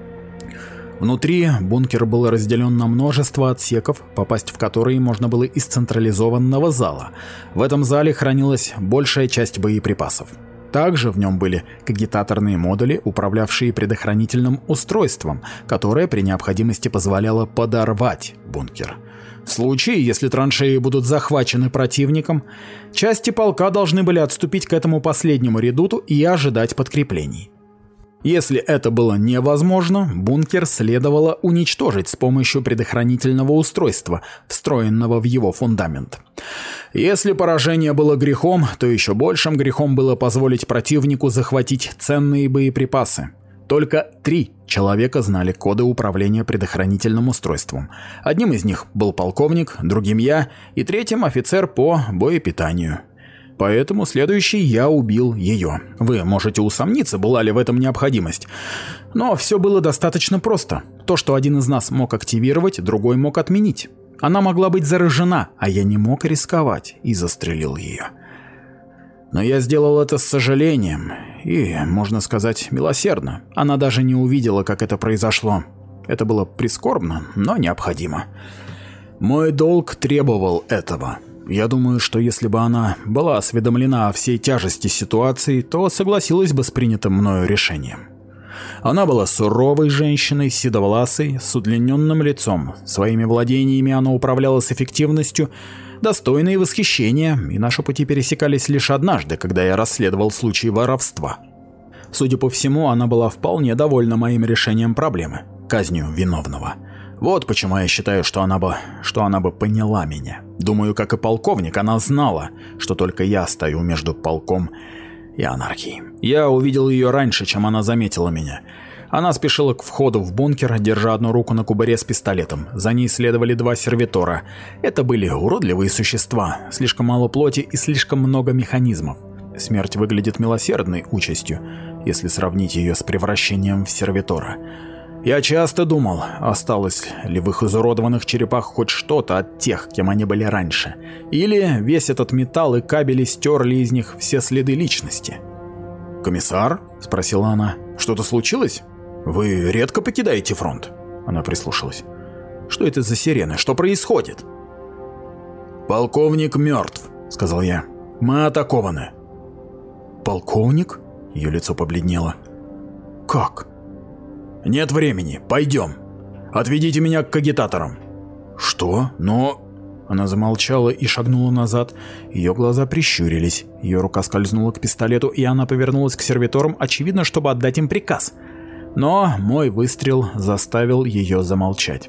Внутри бункер был разделен на множество отсеков, попасть в которые можно было из централизованного зала. В этом зале хранилась большая часть боеприпасов. Также в нем были кагитаторные модули, управлявшие предохранительным устройством, которое при необходимости позволяло подорвать бункер. В случае, если траншеи будут захвачены противником, части полка должны были отступить к этому последнему редуту и ожидать подкреплений. Если это было невозможно, бункер следовало уничтожить с помощью предохранительного устройства, встроенного в его фундамент. Если поражение было грехом, то еще большим грехом было позволить противнику захватить ценные боеприпасы. Только три человека знали коды управления предохранительным устройством. Одним из них был полковник, другим я и третьим офицер по боепитанию. Поэтому следующий я убил ее. Вы можете усомниться, была ли в этом необходимость. Но все было достаточно просто. То, что один из нас мог активировать, другой мог отменить. Она могла быть заражена, а я не мог рисковать и застрелил ее. Но я сделал это с сожалением и, можно сказать, милосердно. Она даже не увидела, как это произошло. Это было прискорбно, но необходимо. Мой долг требовал этого. Я думаю, что если бы она была осведомлена о всей тяжести ситуации, то согласилась бы с принятым мною решением. Она была суровой женщиной, седовласой, с удлиненным лицом. Своими владениями она управляла с эффективностью, достойной восхищения, и наши пути пересекались лишь однажды, когда я расследовал случай воровства. Судя по всему, она была вполне довольна моим решением проблемы, казнью виновного. Вот почему я считаю, что она бы, что она бы поняла меня. Думаю, как и полковник, она знала, что только я стою между полком и анархией. Я увидел ее раньше, чем она заметила меня. Она спешила к входу в бункер, держа одну руку на кобуре с пистолетом. За ней следовали два сервитора. Это были уродливые существа, слишком мало плоти и слишком много механизмов. Смерть выглядит милосердной участью, если сравнить ее с превращением в сервитора. Я часто думал, осталось ли в их изуродованных черепах хоть что-то от тех, кем они были раньше. Или весь этот металл и кабели стерли из них все следы личности. «Комиссар?» – спросила она. «Что-то случилось? Вы редко покидаете фронт?» Она прислушалась. «Что это за сирены? Что происходит?» «Полковник мертв», – сказал я. «Мы атакованы». «Полковник?» – ее лицо побледнело. «Как?» «Нет времени. Пойдем. Отведите меня к агитаторам». «Что? Но...» Она замолчала и шагнула назад. Ее глаза прищурились. Ее рука скользнула к пистолету, и она повернулась к сервиторам, очевидно, чтобы отдать им приказ. Но мой выстрел заставил ее замолчать.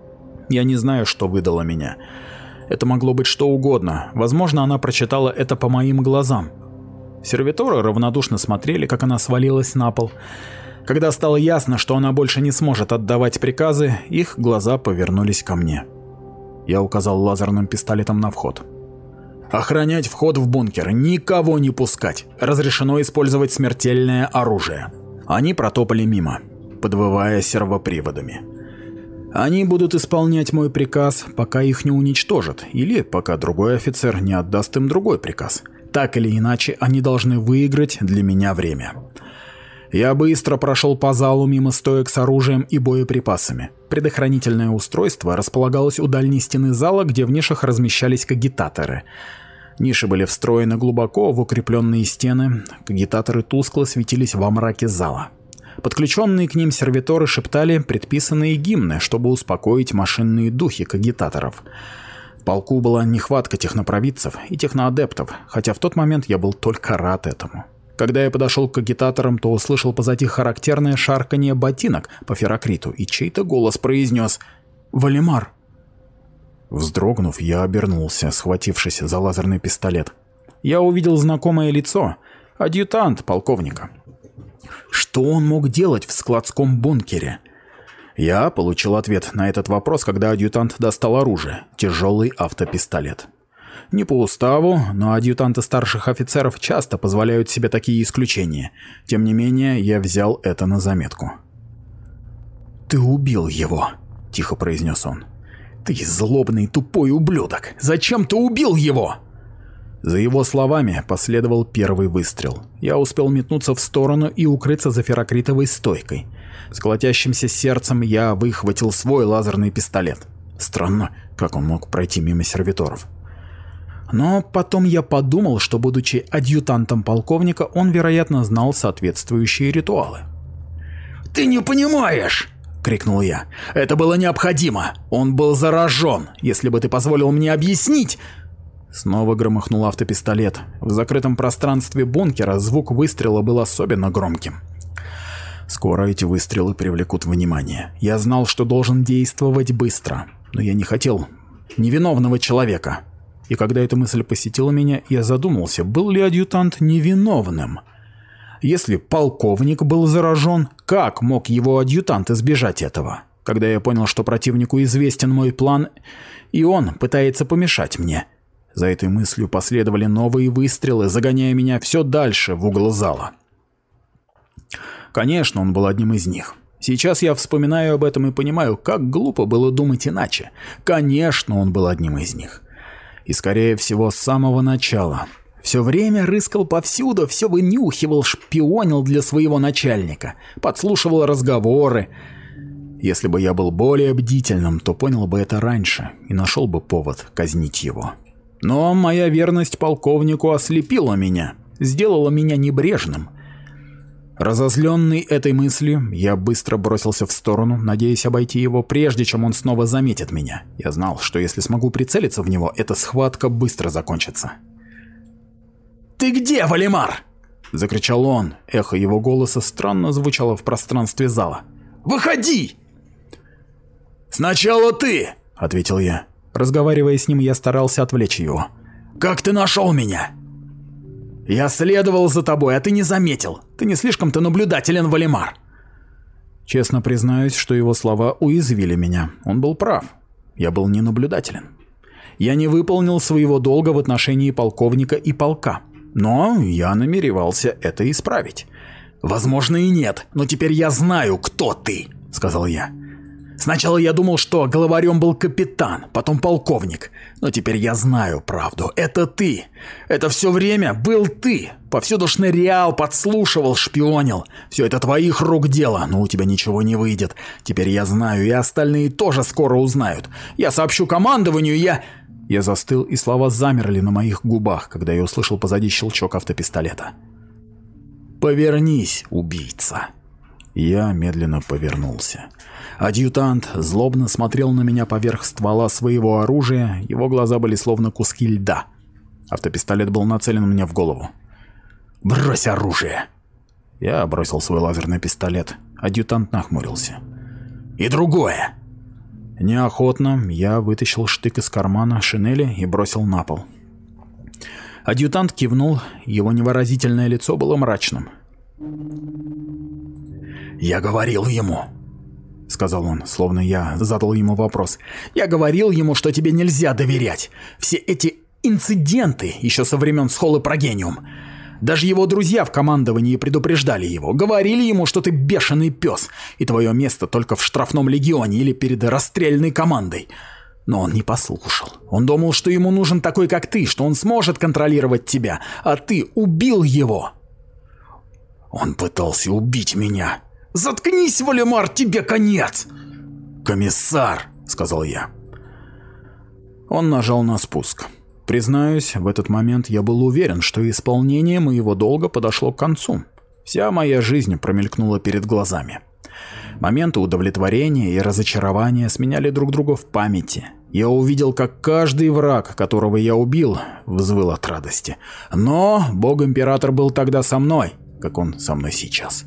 Я не знаю, что выдало меня. Это могло быть что угодно. Возможно, она прочитала это по моим глазам. Сервиторы равнодушно смотрели, как она свалилась на пол. Когда стало ясно, что она больше не сможет отдавать приказы, их глаза повернулись ко мне. Я указал лазерным пистолетом на вход. «Охранять вход в бункер, никого не пускать. Разрешено использовать смертельное оружие». Они протопали мимо, подвывая сервоприводами. Они будут исполнять мой приказ, пока их не уничтожат, или пока другой офицер не отдаст им другой приказ. Так или иначе, они должны выиграть для меня время. Я быстро прошел по залу мимо стоек с оружием и боеприпасами. Предохранительное устройство располагалось у дальней стены зала, где в нишах размещались кагитаторы. Ниши были встроены глубоко в укрепленные стены, кагитаторы тускло светились во мраке зала. Подключенные к ним сервиторы шептали предписанные гимны, чтобы успокоить машинные духи кагитаторов. В полку была нехватка технопровидцев и техноадептов, хотя в тот момент я был только рад этому. Когда я подошел к агитаторам, то услышал позади характерное шарканье ботинок по ферокриту, и чей-то голос произнес «Валимар». Вздрогнув, я обернулся, схватившись за лазерный пистолет. Я увидел знакомое лицо, адъютант полковника. Что он мог делать в складском бункере? Я получил ответ на этот вопрос, когда адъютант достал оружие – тяжелый автопистолет. Не по уставу, но адъютанты старших офицеров часто позволяют себе такие исключения. Тем не менее, я взял это на заметку. «Ты убил его», – тихо произнес он. «Ты злобный тупой ублюдок! Зачем ты убил его?» За его словами последовал первый выстрел. Я успел метнуться в сторону и укрыться за ферокритовой стойкой. С колотящимся сердцем я выхватил свой лазерный пистолет. Странно, как он мог пройти мимо сервиторов. Но потом я подумал, что, будучи адъютантом полковника, он, вероятно, знал соответствующие ритуалы. «Ты не понимаешь!» — крикнул я. «Это было необходимо! Он был заражен! Если бы ты позволил мне объяснить...» Снова громыхнул автопистолет. В закрытом пространстве бункера звук выстрела был особенно громким. Скоро эти выстрелы привлекут внимание. Я знал, что должен действовать быстро, но я не хотел невиновного человека. И когда эта мысль посетила меня, я задумался, был ли адъютант невиновным. Если полковник был заражен, как мог его адъютант избежать этого? Когда я понял, что противнику известен мой план, и он пытается помешать мне. За этой мыслью последовали новые выстрелы, загоняя меня все дальше в угол зала. Конечно, он был одним из них. Сейчас я вспоминаю об этом и понимаю, как глупо было думать иначе. Конечно, он был одним из них. И, скорее всего, с самого начала. Все время рыскал повсюду, все вынюхивал, шпионил для своего начальника, подслушивал разговоры. Если бы я был более бдительным, то понял бы это раньше и нашел бы повод казнить его. Но моя верность полковнику ослепила меня, сделала меня небрежным. Разозленный этой мыслью, я быстро бросился в сторону, надеясь обойти его, прежде чем он снова заметит меня. Я знал, что если смогу прицелиться в него, эта схватка быстро закончится. «Ты где, Валимар?» – закричал он. Эхо его голоса странно звучало в пространстве зала. «Выходи!» «Сначала ты!» – ответил я. Разговаривая с ним, я старался отвлечь его. «Как ты нашел меня?» «Я следовал за тобой, а ты не заметил. Ты не слишком-то наблюдателен, Валимар». Честно признаюсь, что его слова уязвили меня. Он был прав. Я был ненаблюдателен. Я не выполнил своего долга в отношении полковника и полка. Но я намеревался это исправить. «Возможно и нет, но теперь я знаю, кто ты», — сказал я. «Сначала я думал, что главарем был капитан, потом полковник. Но теперь я знаю правду. Это ты. Это все время был ты. Повсюду шнырял, подслушивал, шпионил. Все это твоих рук дело, но у тебя ничего не выйдет. Теперь я знаю, и остальные тоже скоро узнают. Я сообщу командованию, я...» Я застыл, и слова замерли на моих губах, когда я услышал позади щелчок автопистолета. «Повернись, убийца!» Я медленно повернулся. Адъютант злобно смотрел на меня поверх ствола своего оружия, его глаза были словно куски льда. Автопистолет был нацелен мне в голову. «Брось оружие!» Я бросил свой лазерный пистолет. Адъютант нахмурился. «И другое!» Неохотно я вытащил штык из кармана шинели и бросил на пол. Адъютант кивнул, его невыразительное лицо было мрачным. «Я говорил ему», — сказал он, словно я задал ему вопрос. «Я говорил ему, что тебе нельзя доверять. Все эти инциденты еще со времен Схолы Прогениум. Даже его друзья в командовании предупреждали его. Говорили ему, что ты бешеный пес, и твое место только в штрафном легионе или перед расстрельной командой. Но он не послушал. Он думал, что ему нужен такой, как ты, что он сможет контролировать тебя, а ты убил его». «Он пытался убить меня». «Заткнись, Валимар, тебе конец!» «Комиссар», — сказал я. Он нажал на спуск. Признаюсь, в этот момент я был уверен, что исполнение моего долга подошло к концу. Вся моя жизнь промелькнула перед глазами. Моменты удовлетворения и разочарования сменяли друг друга в памяти. Я увидел, как каждый враг, которого я убил, взвыл от радости. Но бог-император был тогда со мной, как он со мной сейчас.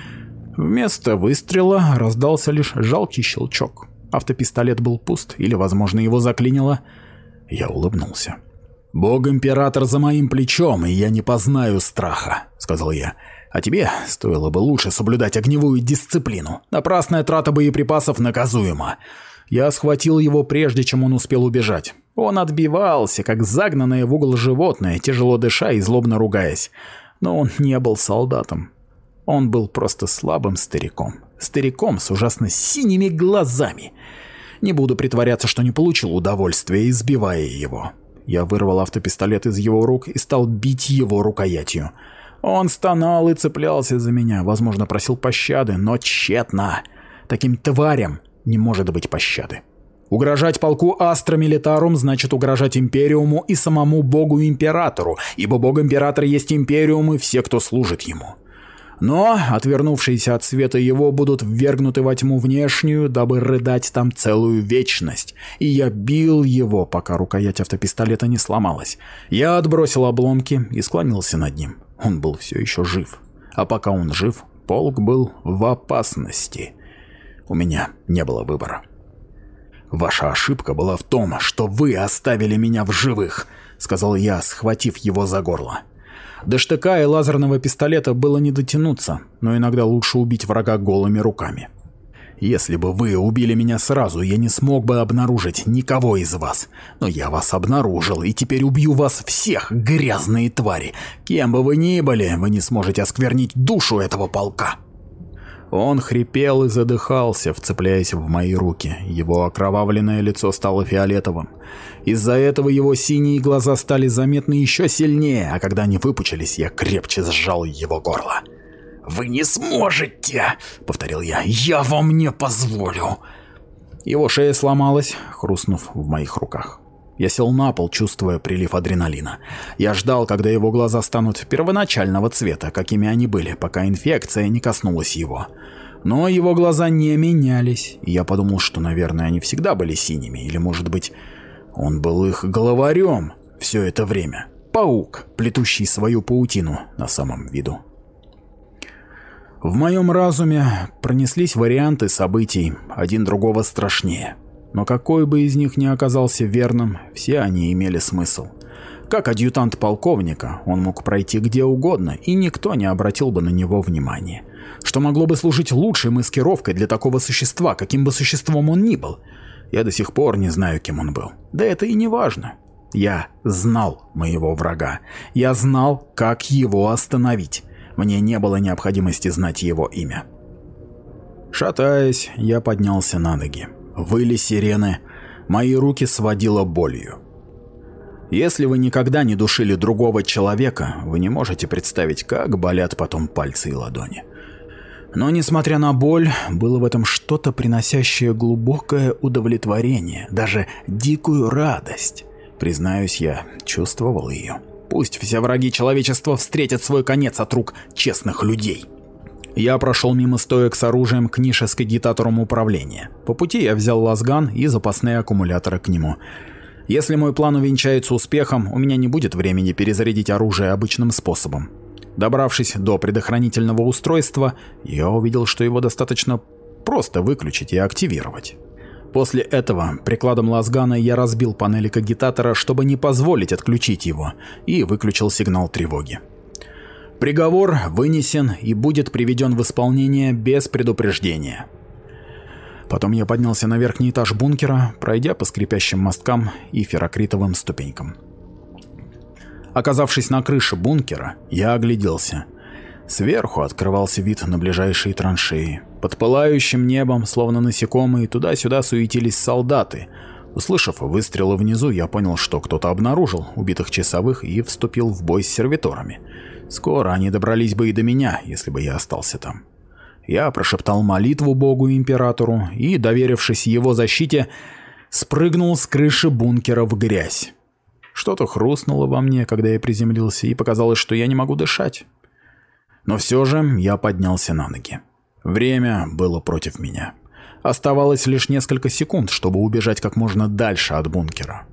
Вместо выстрела раздался лишь жалкий щелчок. Автопистолет был пуст, или, возможно, его заклинило. Я улыбнулся. «Бог-император за моим плечом, и я не познаю страха», — сказал я. «А тебе стоило бы лучше соблюдать огневую дисциплину. Напрасная трата боеприпасов наказуема». Я схватил его, прежде чем он успел убежать. Он отбивался, как загнанное в угол животное, тяжело дыша и злобно ругаясь. Но он не был солдатом. Он был просто слабым стариком. Стариком с ужасно синими глазами. Не буду притворяться, что не получил удовольствия, избивая его. Я вырвал автопистолет из его рук и стал бить его рукоятью. Он стонал и цеплялся за меня, возможно, просил пощады, но тщетно. Таким тварям не может быть пощады. Угрожать полку Астра Милитарум значит угрожать Империуму и самому Богу-Императору, ибо Бог-Император есть Империум и все, кто служит ему. Но отвернувшиеся от света его будут ввергнуты во тьму внешнюю, дабы рыдать там целую вечность. И я бил его, пока рукоять автопистолета не сломалась. Я отбросил обломки и склонился над ним. Он был все еще жив. А пока он жив, полк был в опасности. У меня не было выбора. «Ваша ошибка была в том, что вы оставили меня в живых», — сказал я, схватив его за горло. До штыка и лазерного пистолета было не дотянуться, но иногда лучше убить врага голыми руками. Если бы вы убили меня сразу, я не смог бы обнаружить никого из вас. Но я вас обнаружил, и теперь убью вас всех, грязные твари. Кем бы вы ни были, вы не сможете осквернить душу этого полка». Он хрипел и задыхался, вцепляясь в мои руки. Его окровавленное лицо стало фиолетовым. Из-за этого его синие глаза стали заметны еще сильнее, а когда они выпучились, я крепче сжал его горло. «Вы не сможете!» — повторил я. «Я вам не позволю!» Его шея сломалась, хрустнув в моих руках. Я сел на пол, чувствуя прилив адреналина. Я ждал, когда его глаза станут первоначального цвета, какими они были, пока инфекция не коснулась его. Но его глаза не менялись, и я подумал, что, наверное, они всегда были синими, или, может быть, он был их главарем все это время. Паук, плетущий свою паутину на самом виду. В моем разуме пронеслись варианты событий, один другого страшнее. Но какой бы из них ни оказался верным, все они имели смысл. Как адъютант полковника, он мог пройти где угодно, и никто не обратил бы на него внимания. Что могло бы служить лучшей маскировкой для такого существа, каким бы существом он ни был? Я до сих пор не знаю, кем он был. Да это и не важно. Я знал моего врага. Я знал, как его остановить. Мне не было необходимости знать его имя. Шатаясь, я поднялся на ноги. Выли сирены. Мои руки сводило болью. Если вы никогда не душили другого человека, вы не можете представить, как болят потом пальцы и ладони. Но, несмотря на боль, было в этом что-то, приносящее глубокое удовлетворение, даже дикую радость. Признаюсь, я чувствовал ее. Пусть все враги человечества встретят свой конец от рук честных людей. Я прошел мимо стоек с оружием к нише с кагитатором управления. По пути я взял лазган и запасные аккумуляторы к нему. Если мой план увенчается успехом, у меня не будет времени перезарядить оружие обычным способом. Добравшись до предохранительного устройства, я увидел, что его достаточно просто выключить и активировать. После этого прикладом лазгана я разбил панели кагитатора, чтобы не позволить отключить его, и выключил сигнал тревоги. Приговор вынесен и будет приведен в исполнение без предупреждения. Потом я поднялся на верхний этаж бункера, пройдя по скрипящим мосткам и феррокритовым ступенькам. Оказавшись на крыше бункера, я огляделся. Сверху открывался вид на ближайшие траншеи. Под пылающим небом, словно насекомые, туда-сюда суетились солдаты. Услышав выстрелы внизу, я понял, что кто-то обнаружил убитых часовых и вступил в бой с сервиторами. Скоро они добрались бы и до меня, если бы я остался там. Я прошептал молитву Богу-императору и, доверившись его защите, спрыгнул с крыши бункера в грязь. Что-то хрустнуло во мне, когда я приземлился, и показалось, что я не могу дышать. Но все же я поднялся на ноги. Время было против меня. Оставалось лишь несколько секунд, чтобы убежать как можно дальше от бункера.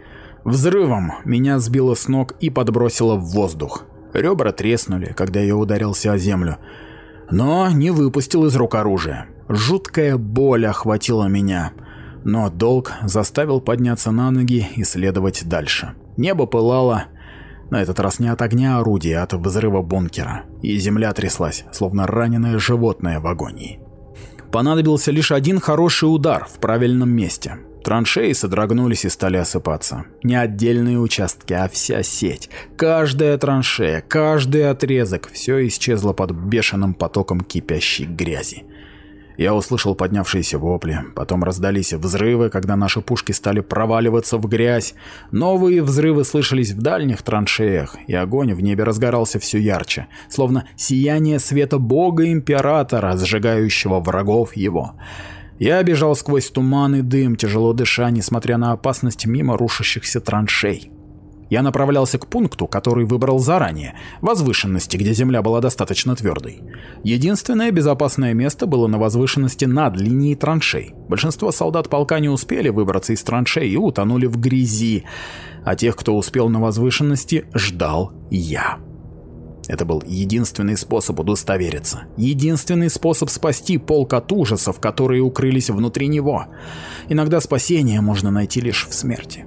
Взрывом меня сбило с ног и подбросило в воздух. Ребра треснули, когда я ударился о землю, но не выпустил из рук оружие. Жуткая боль охватила меня, но долг заставил подняться на ноги и следовать дальше. Небо пылало, на этот раз не от огня орудия, а от взрыва бункера, и земля тряслась, словно раненое животное в агонии. Понадобился лишь один хороший удар в правильном месте. Траншеи содрогнулись и стали осыпаться. Не отдельные участки, а вся сеть. Каждая траншея, каждый отрезок — все исчезло под бешеным потоком кипящей грязи. Я услышал поднявшиеся вопли, потом раздались взрывы, когда наши пушки стали проваливаться в грязь. Новые взрывы слышались в дальних траншеях, и огонь в небе разгорался все ярче, словно сияние света Бога-императора, сжигающего врагов его. Я бежал сквозь туман и дым, тяжело дыша, несмотря на опасность мимо рушащихся траншей. Я направлялся к пункту, который выбрал заранее, возвышенности, где земля была достаточно твердой. Единственное безопасное место было на возвышенности над линией траншей. Большинство солдат полка не успели выбраться из траншей и утонули в грязи, а тех, кто успел на возвышенности, ждал я. Это был единственный способ удостовериться, единственный способ спасти полк от ужасов, которые укрылись внутри него. Иногда спасение можно найти лишь в смерти.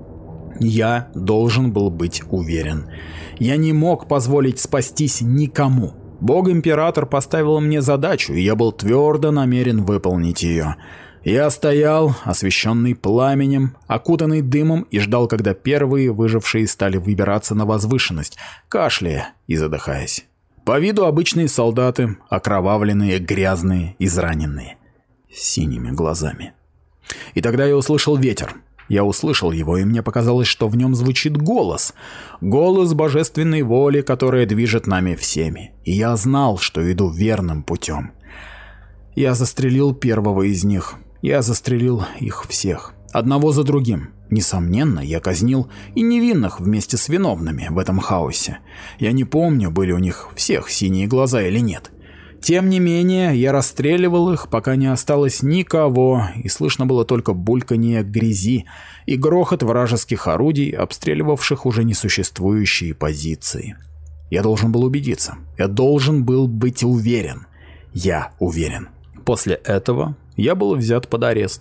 Я должен был быть уверен. Я не мог позволить спастись никому. Бог-император поставил мне задачу, и я был твердо намерен выполнить ее. Я стоял, освещенный пламенем, окутанный дымом, и ждал, когда первые выжившие стали выбираться на возвышенность, кашляя и задыхаясь. По виду обычные солдаты, окровавленные, грязные, израненные, с синими глазами. И тогда я услышал ветер. Я услышал его, и мне показалось, что в нем звучит голос. Голос божественной воли, которая движет нами всеми. И я знал, что иду верным путем. Я застрелил первого из них. Я застрелил их всех. Одного за другим. Несомненно, я казнил и невинных вместе с виновными в этом хаосе. Я не помню, были у них всех синие глаза или нет. Тем не менее, я расстреливал их, пока не осталось никого, и слышно было только бульканье грязи и грохот вражеских орудий, обстреливавших уже несуществующие позиции. Я должен был убедиться. Я должен был быть уверен. Я уверен. После этого я был взят под арест.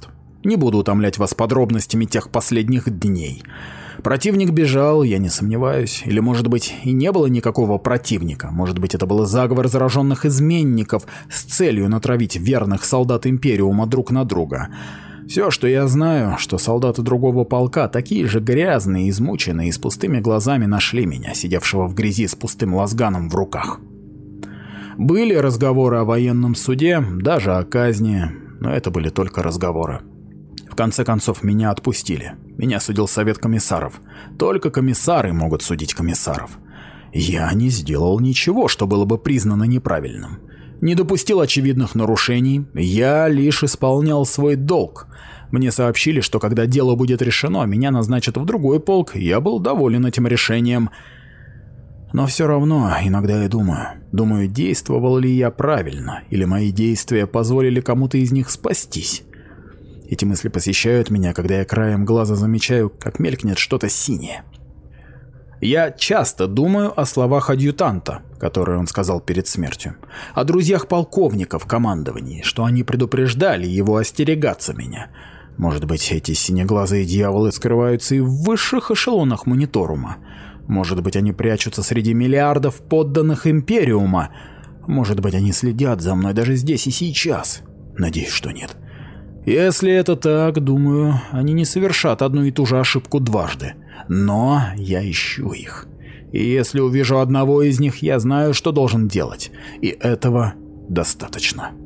Не буду утомлять вас подробностями тех последних дней. Противник бежал, я не сомневаюсь. Или, может быть, и не было никакого противника. Может быть, это был заговор зараженных изменников с целью натравить верных солдат Империума друг на друга. Все, что я знаю, что солдаты другого полка, такие же грязные, измученные и с пустыми глазами, нашли меня, сидевшего в грязи с пустым лазганом в руках. Были разговоры о военном суде, даже о казни, но это были только разговоры. В конце концов, меня отпустили. Меня судил совет комиссаров. Только комиссары могут судить комиссаров. Я не сделал ничего, что было бы признано неправильным. Не допустил очевидных нарушений. Я лишь исполнял свой долг. Мне сообщили, что когда дело будет решено, меня назначат в другой полк. Я был доволен этим решением. Но все равно, иногда я думаю, думаю, действовал ли я правильно, или мои действия позволили кому-то из них спастись. Эти мысли посещают меня, когда я краем глаза замечаю, как мелькнет что-то синее. Я часто думаю о словах адъютанта, которые он сказал перед смертью, о друзьях полковника в командовании, что они предупреждали его остерегаться меня. Может быть, эти синеглазые дьяволы скрываются и в высших эшелонах мониторума. Может быть, они прячутся среди миллиардов подданных Империума. Может быть, они следят за мной даже здесь и сейчас. Надеюсь, что нет. Если это так, думаю, они не совершат одну и ту же ошибку дважды. Но я ищу их. И если увижу одного из них, я знаю, что должен делать. И этого достаточно.